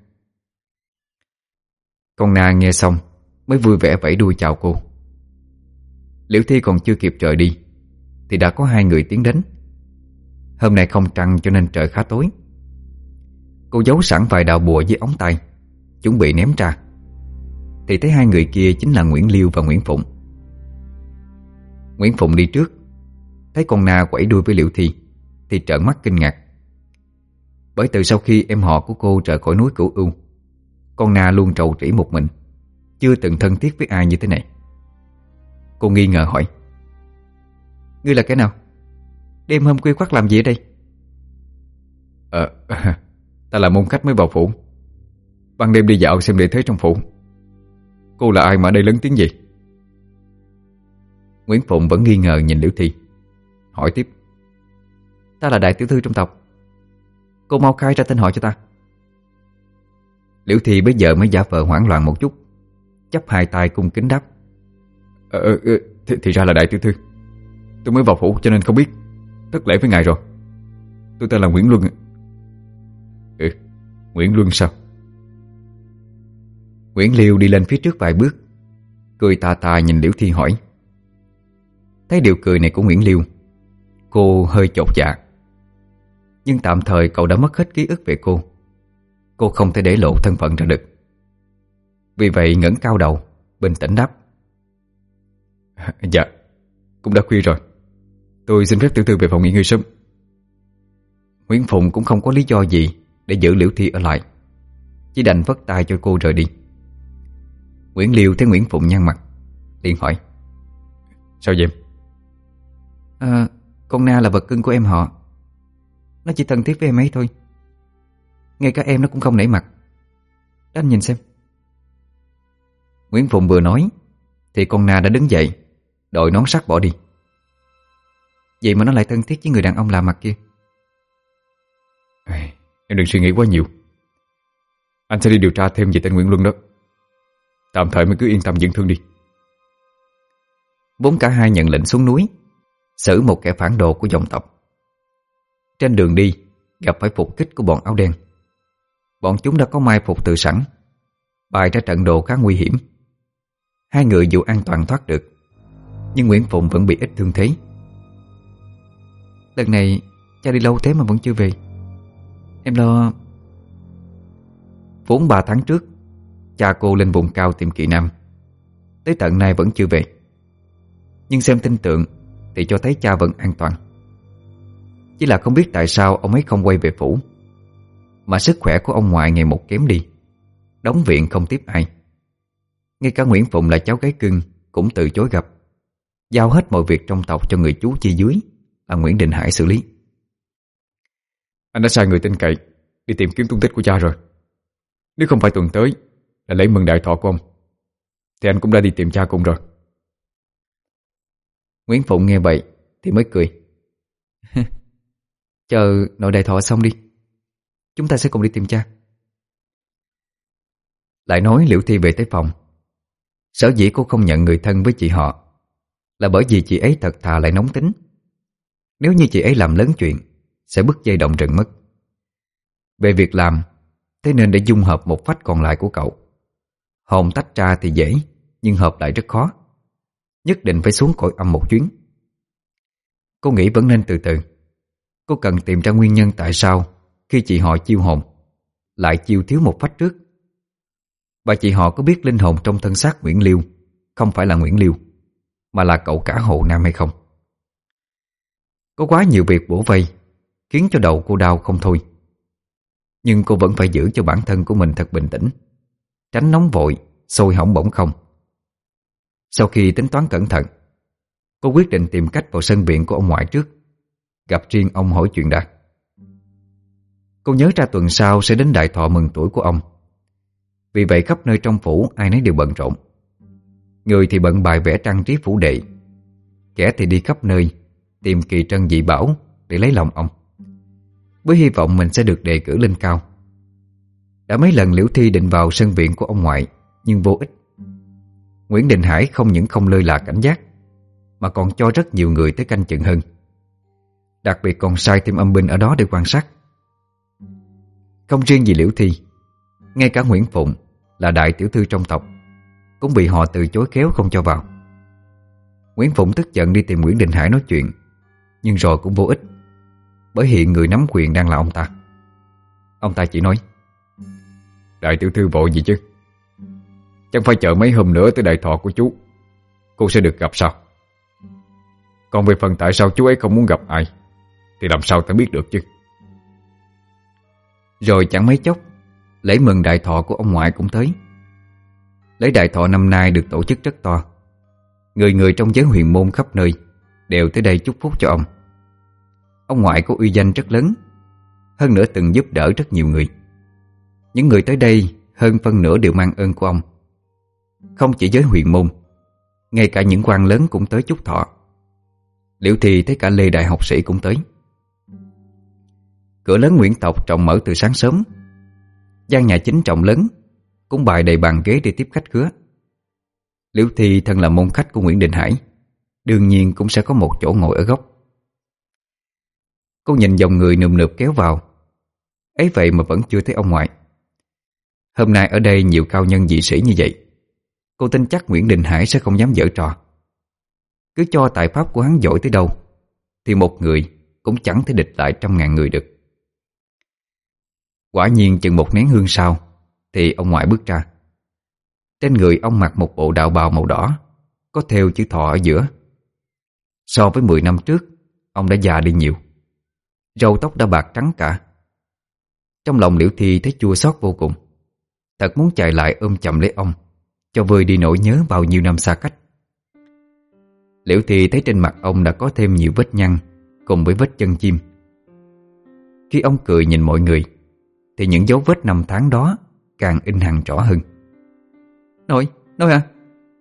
Con Na nghe xong mới vui vẻ vẫy đuôi chào cô. Liễu Thi còn chưa kịp rời đi thì đã có hai người tiến đến. Hôm nay không trăng cho nên trời khá tối. Cô giấu sẵn vài đạo bùa dưới ống tay, chuẩn bị ném ra, thì thấy hai người kia chính là Nguyễn Liêu và Nguyễn Phụng. Nguyễn Phụng đi trước, thấy con Na quẩy đuôi với Liễu Thi thì trợn mắt kinh ngạc. Bởi từ sau khi em họ của cô rời khỏi núi Cửu Ưu, con Na luôn trầu trĩ một mình, chưa từng thân thiết với ai như thế này. Cô nghi ngờ hỏi: Ngươi là cái nào? Đêm hôm khuya khoắt làm gì ở đây? Ờ, ta là môn khách mới vào phủ, ban đêm đi dạo xem địa thế trong phủ. Cô là ai mà ở đây lớn tiếng gì? Nguyễn Phụng vẫn nghi ngờ nhìn Liễu Thi, hỏi tiếp: Ta là đại tiểu thư trong tộc, cô mau khai ra tên họ cho ta. Liễu Thi bây giờ mới giả vờ hoảng loạn một chút, chắp hai tay cung kính đáp: Ờ, ờ thì, thì ra là đại tiểu thư. Tôi mới vào phủ cho nên không biết, thất lễ với ngài rồi. Tôi tên là Nguyễn Luân. Ừ, Nguyễn Luân sao? Nguyễn Liêu đi lên phía trước vài bước, cười tà tà nhìn Liễu Thi hỏi. Thấy điều cười này của Nguyễn Liêu, cô hơi chột dạ. Nhưng tạm thời cậu đã mất hết ký ức về cô. Cô không thể để lộ thân phận ra được. Vì vậy ngẩng cao đầu, bình tĩnh đáp: Dạ, cũng đã khuya rồi, tôi xin phép tiểu thư về phòng nghỉ ngơi sớm. Nguyễn Phụng cũng không có lý do gì để giữ Liễu Thi ở lại, chỉ đành vất tay cho cô rời đi. Nguyễn Liêu thấy Nguyễn Phụng nhăn mặt, liền hỏi: Sao vậy em? À, con Na là vật cưng của em họ, nó chỉ thân thiết với em ấy thôi. Ngay cả em nó cũng không nể mặt. Để anh nhìn xem. Nguyễn Phụng vừa nói thì con Na đã đứng dậy, đội nón sắt bỏ đi. Vậy mà nó lại thân thiết với người đàn ông lạ mặt kia. Em đừng suy nghĩ quá nhiều. Anh sẽ đi điều tra thêm về tên Nguyễn Luân đó. Tạm thời mới cứ yên tâm dưỡng thương đi. Vốn cả hai nhận lệnh xuống núi xử một kẻ phản đồ của dòng tộc. Trên đường đi gặp phải phục kích của bọn áo đen. Bọn chúng đã có mai phục từ sẵn, bày ra trận đồ khá nguy hiểm. Hai người dù an toàn thoát được, nhưng Nguyễn Phụng vẫn bị ít thương thế. Lần này cha đi lâu thế mà vẫn chưa về. Em lo. Vốn ba tháng trước cha cô lên vùng cao tìm Kỳ Nam, tới tận nay vẫn chưa về. Nhưng xem tin tượng thì cho thấy cha vẫn an toàn. Chỉ là không biết tại sao ông ấy không quay về phủ, mà sức khỏe của ông ngoại ngày một kém đi, đóng viện không tiếp ai. Ngay cả Nguyễn Phụng là cháu gái cưng cũng từ chối gặp, giao hết mọi việc trong tộc cho người chú chi dưới là Nguyễn Đình Hải xử lý. Anh đã sai người tin cậy đi tìm kiếm tung tích của cha rồi. Nếu không phải tuần tới là lễ mừng đại thọ của ông, thì anh cũng đã đi tìm cha cùng rồi. Nguyễn Phụng nghe vậy thì mới cười. Chờ nội đại thọ xong đi, chúng ta sẽ cùng đi tìm cha. Lại nói Liễu Thi về tới phòng. Sở dĩ cô không nhận người thân với chị họ là bởi vì chị ấy thật thà lại nóng tính. Nếu như chị ấy làm lớn chuyện sẽ bứt dây động rừng mất. Về việc làm, thế nên để dung hợp một phách còn lại của cậu. Hồn tách ra thì dễ, nhưng hợp lại rất khó. Nhất định phải xuống cõi âm một chuyến. Cô nghĩ vẫn nên từ từ. Cô cần tìm ra nguyên nhân tại sao khi chị họ chiêu hồn lại chiêu thiếu một phách trước. Và chị họ có biết linh hồn trong thân xác Nguyễn Liêu không phải là Nguyễn Liêu, mà là cậu cả Hồ Nam hay không? Có quá nhiều việc bủa vây khiến cho đầu cô đau không thôi. Nhưng cô vẫn phải giữ cho bản thân của mình thật bình tĩnh, tránh nóng vội, sôi hỏng bỏng không. Sau khi tính toán cẩn thận, cô quyết định tìm cách vào sân viện của ông ngoại trước, gặp riêng ông hỏi chuyện đã. Cô nhớ ra tuần sau sẽ đến đại thọ mừng tuổi của ông. Vì vậy khắp nơi trong phủ ai nấy đều bận rộn. Người thì bận bài vẽ trang trí phủ đệ, kẻ thì đi khắp nơi tìm kỳ trân dị bảo để lấy lòng ông, với hy vọng mình sẽ được đề cử lên cao. Đã mấy lần Liễu Thi định vào sân viện của ông ngoại, nhưng vô ích. Nguyễn Đình Hải không những không lơi là cảnh giác, mà còn cho rất nhiều người tới canh chừng hơn. Đặc biệt còn sai thêm âm binh ở đó để quan sát. Không riêng gì Liễu Thi, ngay cả Nguyễn Phụng là đại tiểu thư trong tộc cũng bị họ từ chối khéo không cho vào. Nguyễn Phụng tức giận đi tìm Nguyễn Đình Hải nói chuyện, nhưng rồi cũng vô ích, bởi hiện người nắm quyền đang là ông ta. Ông ta chỉ nói: Đại tiểu thư vội gì chứ? Chẳng phải chờ mấy hôm nữa tới đại thọ của chú, cô sẽ được gặp sao? Còn về phần tại sao chú ấy không muốn gặp ai thì làm sao ta biết được chứ? Rồi chẳng mấy chốc, lễ mừng đại thọ của ông ngoại cũng tới. Lễ đại thọ năm nay được tổ chức rất to. Người người trong giới huyền môn khắp nơi đều tới đây chúc phúc cho ông. Ông ngoại có uy danh rất lớn, hơn nữa từng giúp đỡ rất nhiều người. Những người tới đây hơn phân nửa đều mang ơn của ông. Không chỉ giới huyền môn, ngay cả những quan lớn cũng tới chúc thọ. Liễu Thi thấy cả Lê đại học sĩ cũng tới. Cửa lớn Nguyễn tộc rộng mở từ sáng sớm. Gian nhà chính rộng lớn, cũng bày đầy bàn ghế để tiếp khách khứa. Liễu Thi thân là môn khách của Nguyễn Đình Hải, đương nhiên cũng sẽ có một chỗ ngồi ở góc. Cô nhìn dòng người nườm nượp kéo vào, ấy vậy mà vẫn chưa thấy ông ngoại. Hôm nay ở đây nhiều cao nhân dị sĩ như vậy, cô tin chắc Nguyễn Đình Hải sẽ không dám giở trò. Cứ cho tài pháp của hắn giỏi tới đâu thì một người cũng chẳng thể địch lại trăm ngàn người được. Quả nhiên chừng một nén hương sau thì ông ngoại bước ra. Trên người ông mặc một bộ đạo bào màu đỏ, có thêu chữ thọ ở giữa. So với mười năm trước, ông đã già đi nhiều, râu tóc đã bạc trắng cả. Trong lòng Liễu Thi thấy chua xót vô cùng, thật muốn chạy lại ôm chầm lấy ông, cho vơi đi nỗi nhớ bao nhiêu năm xa cách. Liễu Thi thấy trên mặt ông đã có thêm nhiều vết nhăn cùng với vết chân chim. Khi ông cười nhìn mọi người thì những dấu vết năm tháng đó càng in hằn rõ hơn. Nội, nội à?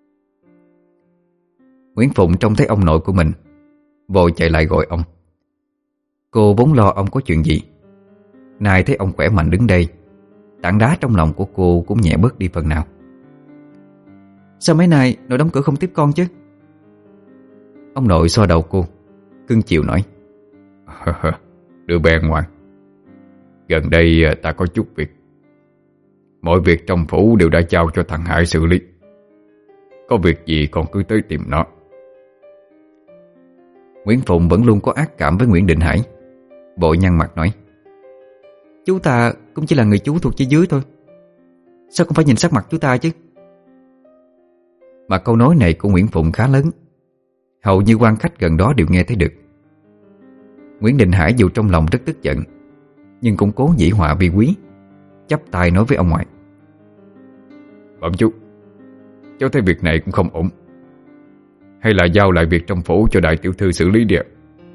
Nguyễn Phụng trông thấy ông nội của mình, vội chạy lại gọi ông. Cô vốn lo ông có chuyện gì, Nay thấy ông khỏe mạnh đứng đây, tảng đá trong lòng của cô cũng nhẹ bớt đi phần nào. Sao mấy nay nội đóng cửa không tiếp con chứ? Ông nội xoa đầu cô, cưng chiều nói: Đứa bé ngoan, gần đây ta có chút việc. Mọi việc trong phủ đều đã giao cho thằng Hải xử lý. Có việc gì con cứ tới tìm nó. Nguyễn Phụng vẫn luôn có ác cảm với Nguyễn Định Hải, vội nhăn mặt nói: Chú ta cũng chỉ là người chú thuộc phía dưới thôi, sao không phải nhìn sắc mặt chú ta chứ? Mà câu nói này của Nguyễn Phụng khá lớn, hầu như quan khách gần đó đều nghe thấy được. Nguyễn Định Hải dù trong lòng rất tức giận, nhưng cũng cố dĩ hòa vi quý, chắp tay nói với ông ngoại: Bẩm chú, cháu thấy việc này cũng không ổn. Hay là giao lại việc trong phủ cho đại tiểu thư xử lý đi ạ.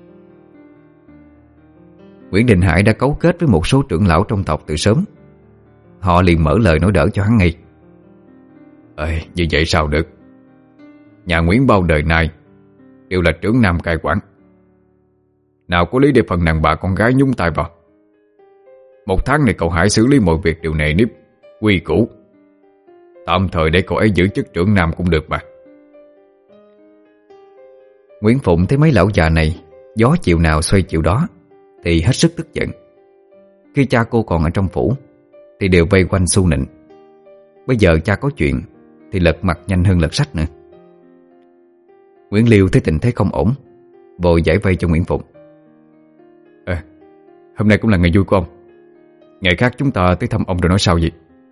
Nguyễn Định Hải đã cấu kết với một số trưởng lão trong tộc từ sớm. Họ liền mở lời nói đỡ cho hắn ngay: Ê, như vậy sao được? Nhà Nguyễn bao đời nay đều là trưởng nam cai quản, nào có lý để phần đàn bà con gái nhúng tay vào. Một tháng này cậu Hải xử lý mọi việc đều nề nếp, quy củ. Tạm thời để cậu ấy giữ chức trưởng nam cũng được mà. Nguyễn Phụng thấy mấy lão già này gió chiều nào xoay chiều đó thì hết sức tức giận. Khi cha cô còn ở trong phủ thì đều vây quanh xu nịnh, bây giờ cha có chuyện thì lật mặt nhanh hơn lật sách nữa. Nguyễn Liêu thấy tình thế không ổn, vội giải vây cho Nguyễn Phụng: à, Hôm nay cũng là ngày vui của ông. Ngày khác chúng ta tới thăm ông rồi nói sao vậy?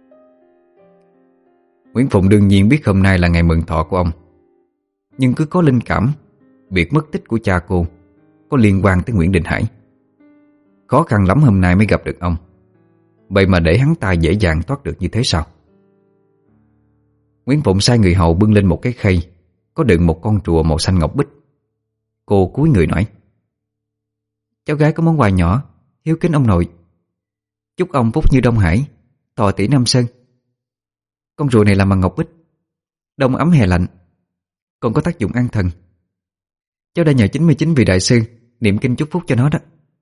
Nguyễn Phụng đương nhiên biết hôm nay là ngày mừng thọ của ông, nhưng cứ có linh cảm việc mất tích của cha cô có liên quan tới Nguyễn Định Hải. Khó khăn lắm hôm nay mới gặp được ông, vậy mà để hắn ta dễ dàng thoát được như thế sao? Nguyễn Phụng sai người hầu bưng lên một cái khay có đựng một con trùa màu xanh ngọc bích. Cô cúi người nói: Cháu gái có món quà nhỏ hiếu kính ông nội, chúc ông phúc như Đông Hải, thọ tỷ Nam Sơn. Con rùa này làm bằng ngọc bích, đông ấm hè lạnh, còn có tác dụng an thần. Cháu đã nhờ chín mươi chín vị đại sư niệm kinh chúc phúc cho nó đó.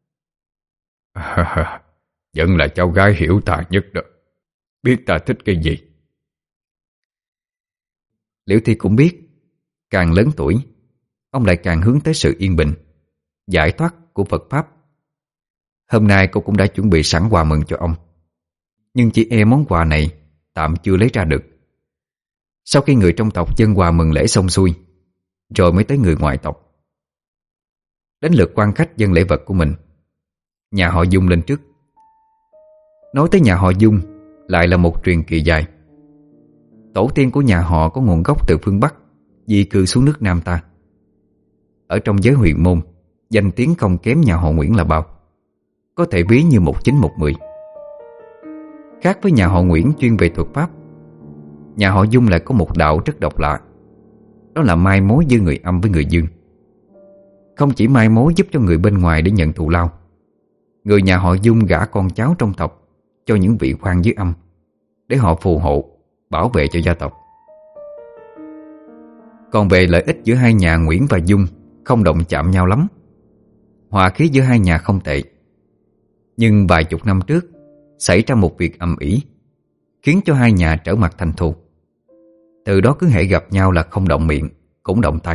À, vẫn là cháu gái hiểu ta nhất đó, biết ta thích cái gì. Liễu Thi cũng biết, càng lớn tuổi ông lại càng hướng tới sự yên bình, giải thoát của Phật Pháp. Hôm nay cô cũng đã chuẩn bị sẵn quà mừng cho ông, nhưng chỉ e món quà này tạm chưa lấy ra được. Sau khi người trong tộc dâng quà mừng lễ xong xuôi, rồi mới tới người ngoài tộc. Đến lượt quan khách dâng lễ vật của mình, nhà họ Dung lên trước. Nói tới nhà họ Dung lại là một truyền kỳ dài. Tổ tiên của nhà họ có nguồn gốc từ phương Bắc, di cư xuống nước Nam ta. Ở trong giới huyền môn, danh tiếng không kém nhà họ Nguyễn là bao, có thể ví như một chín một mười. Khác với nhà họ Nguyễn chuyên về thuật pháp, nhà họ Dung lại có một đạo rất độc lạ, đó là mai mối giữa người âm với người dương. Không chỉ mai mối giúp cho người bên ngoài để nhận thù lao, người nhà họ Dung gả con cháu trong tộc cho những vị quan dưới âm để họ phù hộ, bảo vệ cho gia tộc. Còn về lợi ích giữa hai nhà Nguyễn và Dung không động chạm nhau lắm. Hòa khí giữa hai nhà không tệ. Nhưng vài chục năm trước xảy ra một việc ầm ĩ, khiến cho hai nhà trở mặt thành thù. Từ đó cứ hễ gặp nhau là không động miệng cũng động tay.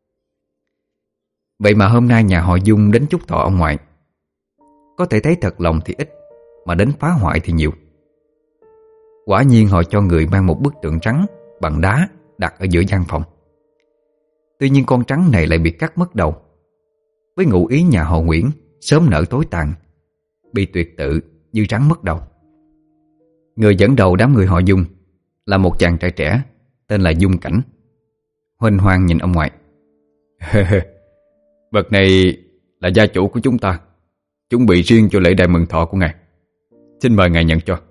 Vậy mà hôm nay nhà họ Dung đến chúc thọ ông ngoại. Có thể thấy thật lòng thì ít, mà đến phá hoại thì nhiều. Quả nhiên họ cho người mang một bức tượng trắng bằng đá đặt ở giữa gian phòng. Tuy nhiên con trắng này lại bị cắt mất đầu, với ngụ ý nhà họ Nguyễn sớm nở tối tàn, bị tuyệt tự như rắn mất đầu. Người dẫn đầu đám người họ Dung là một chàng trai trẻ tên là Dung Cảnh. Huỳnh hoang nhìn ông ngoại. Vật này là gia chủ của chúng ta, chuẩn bị riêng cho lễ đại mừng thọ của ngài. Xin mời ngài nhận cho.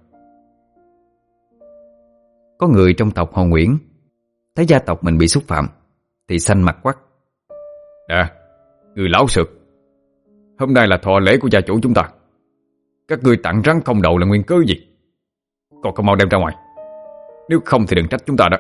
Có người trong tộc họ Nguyễn thấy gia tộc mình bị xúc phạm thì xanh mặt quắc. Nè, người lão sực, hôm nay là thọ lễ của gia chủ chúng ta. Các ngươi tặng rắn không đầu là nguyên cớ gì? Còn không mau đem ra ngoài, nếu không thì đừng trách chúng ta đó.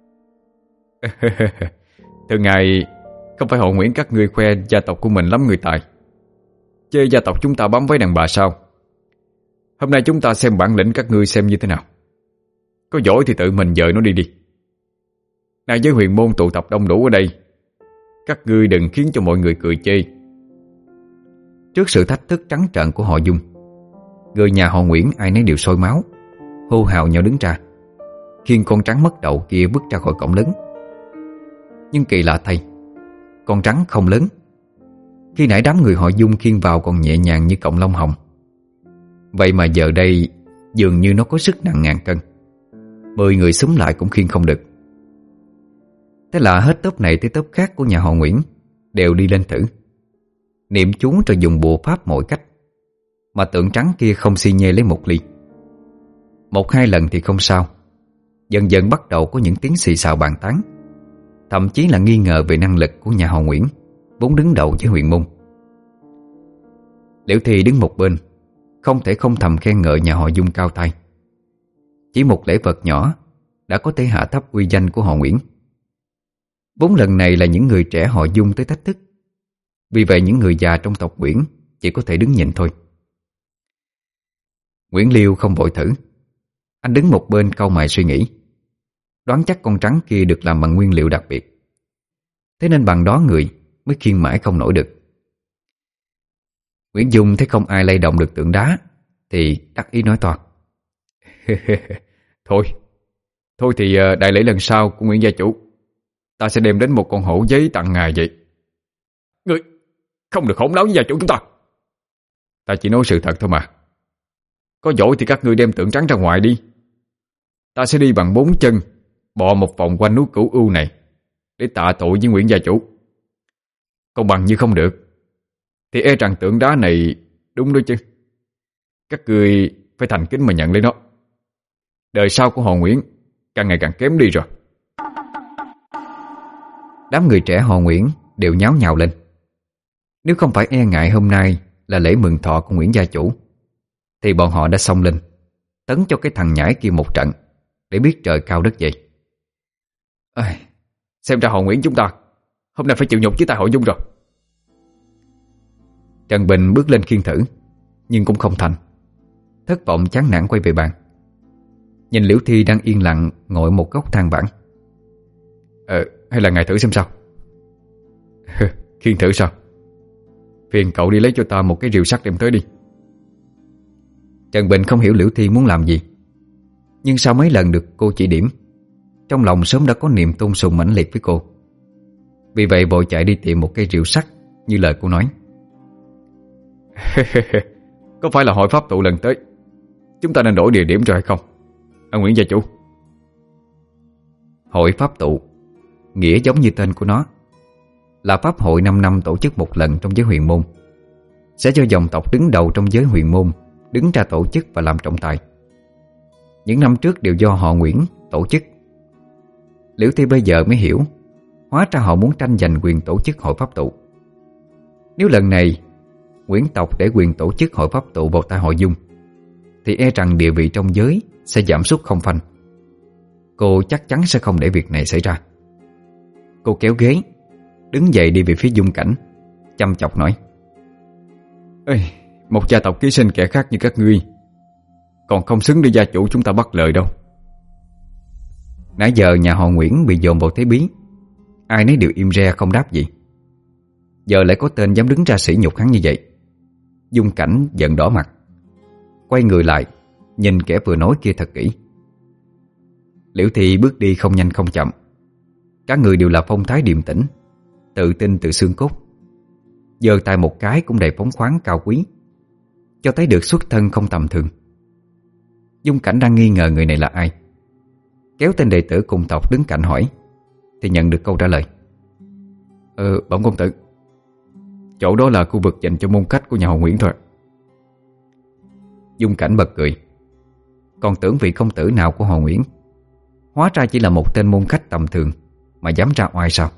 Thưa ngài, không phải họ Nguyễn các ngươi khoe gia tộc của mình lắm người tài, chê gia tộc chúng ta bám váy đàn bà sao? Hôm nay chúng ta xem bản lĩnh các ngươi xem như thế nào. Có giỏi thì tự mình dời nó đi đi. Nay với huyền môn tụ tập đông đủ ở đây, các ngươi đừng khiến cho mọi người cười chê. Trước sự thách thức trắng trợn của họ Dung, người nhà họ Nguyễn ai nấy đều sôi máu, hô hào nhau đứng ra, khiêng con trắng mất đầu kia bước ra khỏi cổng lớn. Nhưng kỳ lạ thay, con trắng không lớn. Khi nãy đám người họ Dung khiêng vào còn nhẹ nhàng như cọng lông hồng, vậy mà giờ đây dường như nó có sức nặng ngàn cân. Mười người xúm lại cũng khiêng không được. Thế là hết tốp này tới tốp khác của nhà họ Nguyễn đều đi lên thử, niệm chú rồi dùng bùa pháp mọi cách, mà tượng trắng kia không xi nhê lấy một ly. Một hai lần thì không sao, dần dần bắt đầu có những tiếng xì xào bàn tán, thậm chí là nghi ngờ về năng lực của nhà họ Nguyễn, vốn đứng đầu với huyền môn. Liễu Thi đứng một bên, không thể không thầm khen ngợi nhà họ Dung cao tay. Chỉ một lễ vật nhỏ đã có thể hạ thấp uy danh của họ Nguyễn. Vốn lần này là những người trẻ họ Dung tới thách thức, vì vậy những người già trong tộc Nguyễn chỉ có thể đứng nhìn thôi. Nguyễn Liêu không vội thử. Anh đứng một bên cau mày suy nghĩ, đoán chắc con trắng kia được làm bằng nguyên liệu đặc biệt, thế nên bằng đó người mới khiêng mãi không nổi được. Nguyễn Dung thấy không ai lay động được tượng đá thì đắc ý nói to: Thôi Thôi thì đại lễ lần sau của Nguyễn gia chủ, ta sẽ đem đến một con hổ giấy tặng ngài vậy. Ngươi không được hỗn láo với gia chủ chúng ta. Ta chỉ nói sự thật thôi mà. Có giỏi thì các ngươi đem tượng trắng ra ngoài đi. Ta sẽ đi bằng bốn chân, bò một vòng quanh núi Cửu Ưu này để tạ tội với Nguyễn gia chủ. Còn bằng như không được thì e rằng tượng đá này đúng đó chứ. Các ngươi phải thành kính mà nhận lấy nó. Đời sau của họ Nguyễn càng ngày càng kém đi rồi. Đám người trẻ họ Nguyễn đều nháo nhào lên. Nếu không phải e ngại hôm nay là lễ mừng thọ của Nguyễn gia chủ thì bọn họ đã xông lên tấn cho cái thằng nhãi kia một trận để biết trời cao đất dày. À, xem ra họ Nguyễn chúng ta hôm nay phải chịu nhục với tay họ Dung rồi. Trần Bình bước lên khiêng thử, nhưng cũng không thành. Thất vọng chán nản quay về bàn, nhìn Liễu Thi đang yên lặng ngồi một góc than vãn. Ờ, hay là ngài thử xem sao? Khiêng thử sao? Phiền cậu đi lấy cho ta một cái rìu sắt đem tới đi. Trần Bình không hiểu Liễu Thi muốn làm gì, nhưng sau mấy lần được cô chỉ điểm, trong lòng sớm đã có niềm tôn sùng mãnh liệt với cô. Vì vậy vội chạy đi tìm một cây rìu sắt như lời cô nói. Có phải là hội pháp tụ lần tới chúng ta nên đổi địa điểm rồi hay không, ông Nguyễn gia chủ? Hội pháp tụ, nghĩa giống như tên của nó, là pháp hội năm năm tổ chức một lần trong giới huyền môn, sẽ cho dòng tộc đứng đầu trong giới huyền môn đứng ra tổ chức và làm trọng tài. Những năm trước đều do họ Nguyễn tổ chức. Liễu Thi bây giờ mới hiểu, hóa ra họ muốn tranh giành quyền tổ chức hội pháp tụ. Nếu lần này Nguyễn tộc để quyền tổ chức hội pháp tụ vào tay họ Dung thì e rằng địa vị trong giới sẽ giảm sút không phanh. Cô chắc chắn sẽ không để việc này xảy ra. Cô kéo ghế, đứng dậy đi về phía Dung Cảnh, chăm chọc nói: Ê, một gia tộc ký sinh kẻ khác như các ngươi còn không xứng để gia chủ chúng ta bắt lời đâu. Nãy giờ nhà họ Nguyễn bị dồn vào thế bí, ai nấy đều im re không đáp gì. Giờ lại có tên dám đứng ra sỉ nhục hắn như vậy. Dung Cảnh giận đỏ mặt, quay người lại nhìn kẻ vừa nói kia thật kỹ. Liễu Thi bước đi không nhanh không chậm. Cả người đều là phong thái điềm tĩnh, tự tin từ xương cốt. Giơ tay một cái cũng đầy phóng khoáng cao quý, cho thấy được xuất thân không tầm thường. Dung Cảnh đang nghi ngờ người này là ai, kéo tên đệ tử cùng tộc đứng cạnh hỏi, thì nhận được câu trả lời: Ờ, bẩm công tử, chỗ đó là khu vực dành cho môn khách của nhà họ Nguyễn thôi. Dung Cảnh bật cười, còn tưởng vị công tử nào của họ Nguyễn, hóa ra chỉ là một tên môn khách tầm thường mà dám ra oai sao?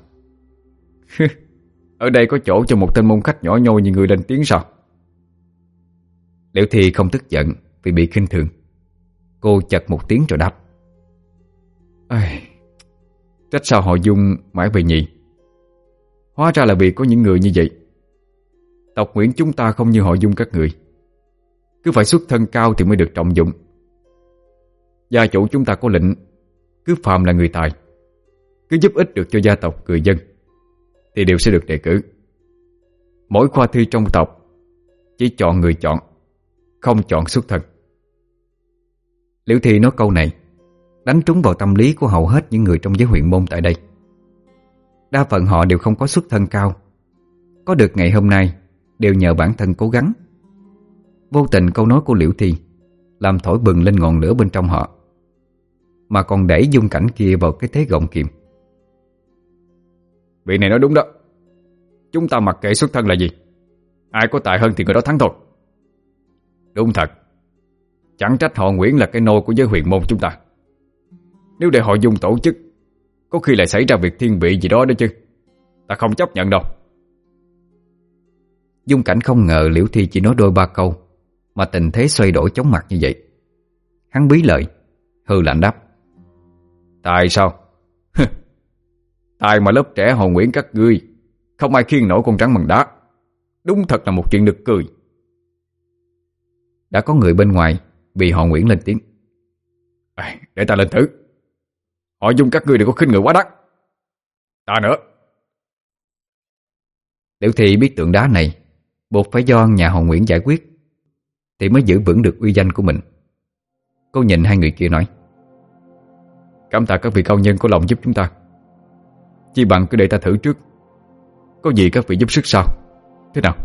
Ở đây có chỗ cho một tên môn khách nhỏ nhoi như người lên tiếng sao? Liễu Thi không tức giận vì bị khinh thường. Cô chật một tiếng rồi đáp: Ây, trách sao họ Dung mãi về nhị. Hóa ra là vì có những người như vậy. Tộc Nguyễn chúng ta không như họ Dung các người. cứ phải xuất thân cao thì mới được trọng dụng. Gia chủ chúng ta có lệnh, cứ phàm là người tài, cứ giúp ích được cho gia tộc người dân thì đều sẽ được đề cử. Mỗi khoa thi trong tộc chỉ chọn người chọn, không chọn xuất thân. Liễu Thi nói câu này đánh trúng vào tâm lý của hầu hết những người trong giới huyện môn tại đây. Đa phần họ đều không có xuất thân cao, có được ngày hôm nay đều nhờ bản thân cố gắng. Vô tình câu nói của Liễu Thi làm thổi bừng lên ngọn lửa bên trong họ, mà còn đẩy Dung Cảnh kia vào cái thế gọng kìm. Vị này nói đúng đó. Chúng ta mặc kệ xuất thân là gì, ai có tài hơn thì người đó thắng thôi. Đúng thật, chẳng trách họ Nguyễn là cái nôi của giới huyền môn chúng ta. Nếu để họ Dung tổ chức, có khi lại xảy ra việc thiên vị gì đó đó chứ. Ta không chấp nhận đâu. Dung Cảnh không ngờ Liễu Thi chỉ nói đôi ba câu mà tình thế xoay đổi chóng mặt như vậy. Hắn bí lợi, hư lạnh đáp: Tài sao? Tài mà lớp trẻ họ Nguyễn các ngươi không ai khiêng nổi con rắn bằng đá. Đúng thật là một chuyện nực cười. Đã có người bên ngoài vì họ Nguyễn lên tiếng: à, Để ta lên thử. Họ Dung các ngươi đều có khinh người quá đắt. Ta nữa. Liễu Thi biết tượng đá này buộc phải do nhà họ Nguyễn giải quyết thì mới giữ vững được uy danh của mình. Cô nhìn hai người kia nói: Cảm tạ các vị cao nhân có lòng giúp chúng ta. Chi bằng cứ để ta thử trước, có gì các vị giúp sức sau. Thế nào?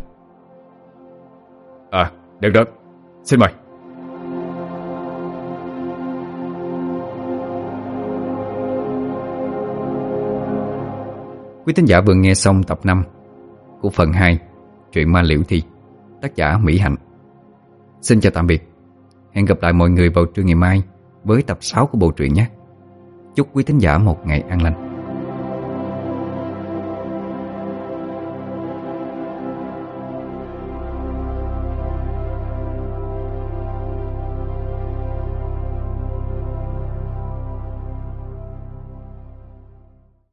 À, được được. Xin mời. Quý thính giả vừa nghe xong tập năm của phần hai truyện ma Liễu Thi, tác giả Mỹ Hạnh. Xin chào tạm biệt. Hẹn gặp lại mọi người vào trưa ngày mai với tập sáu của bộ truyện nhé. Chúc quý thính giả một ngày an lành.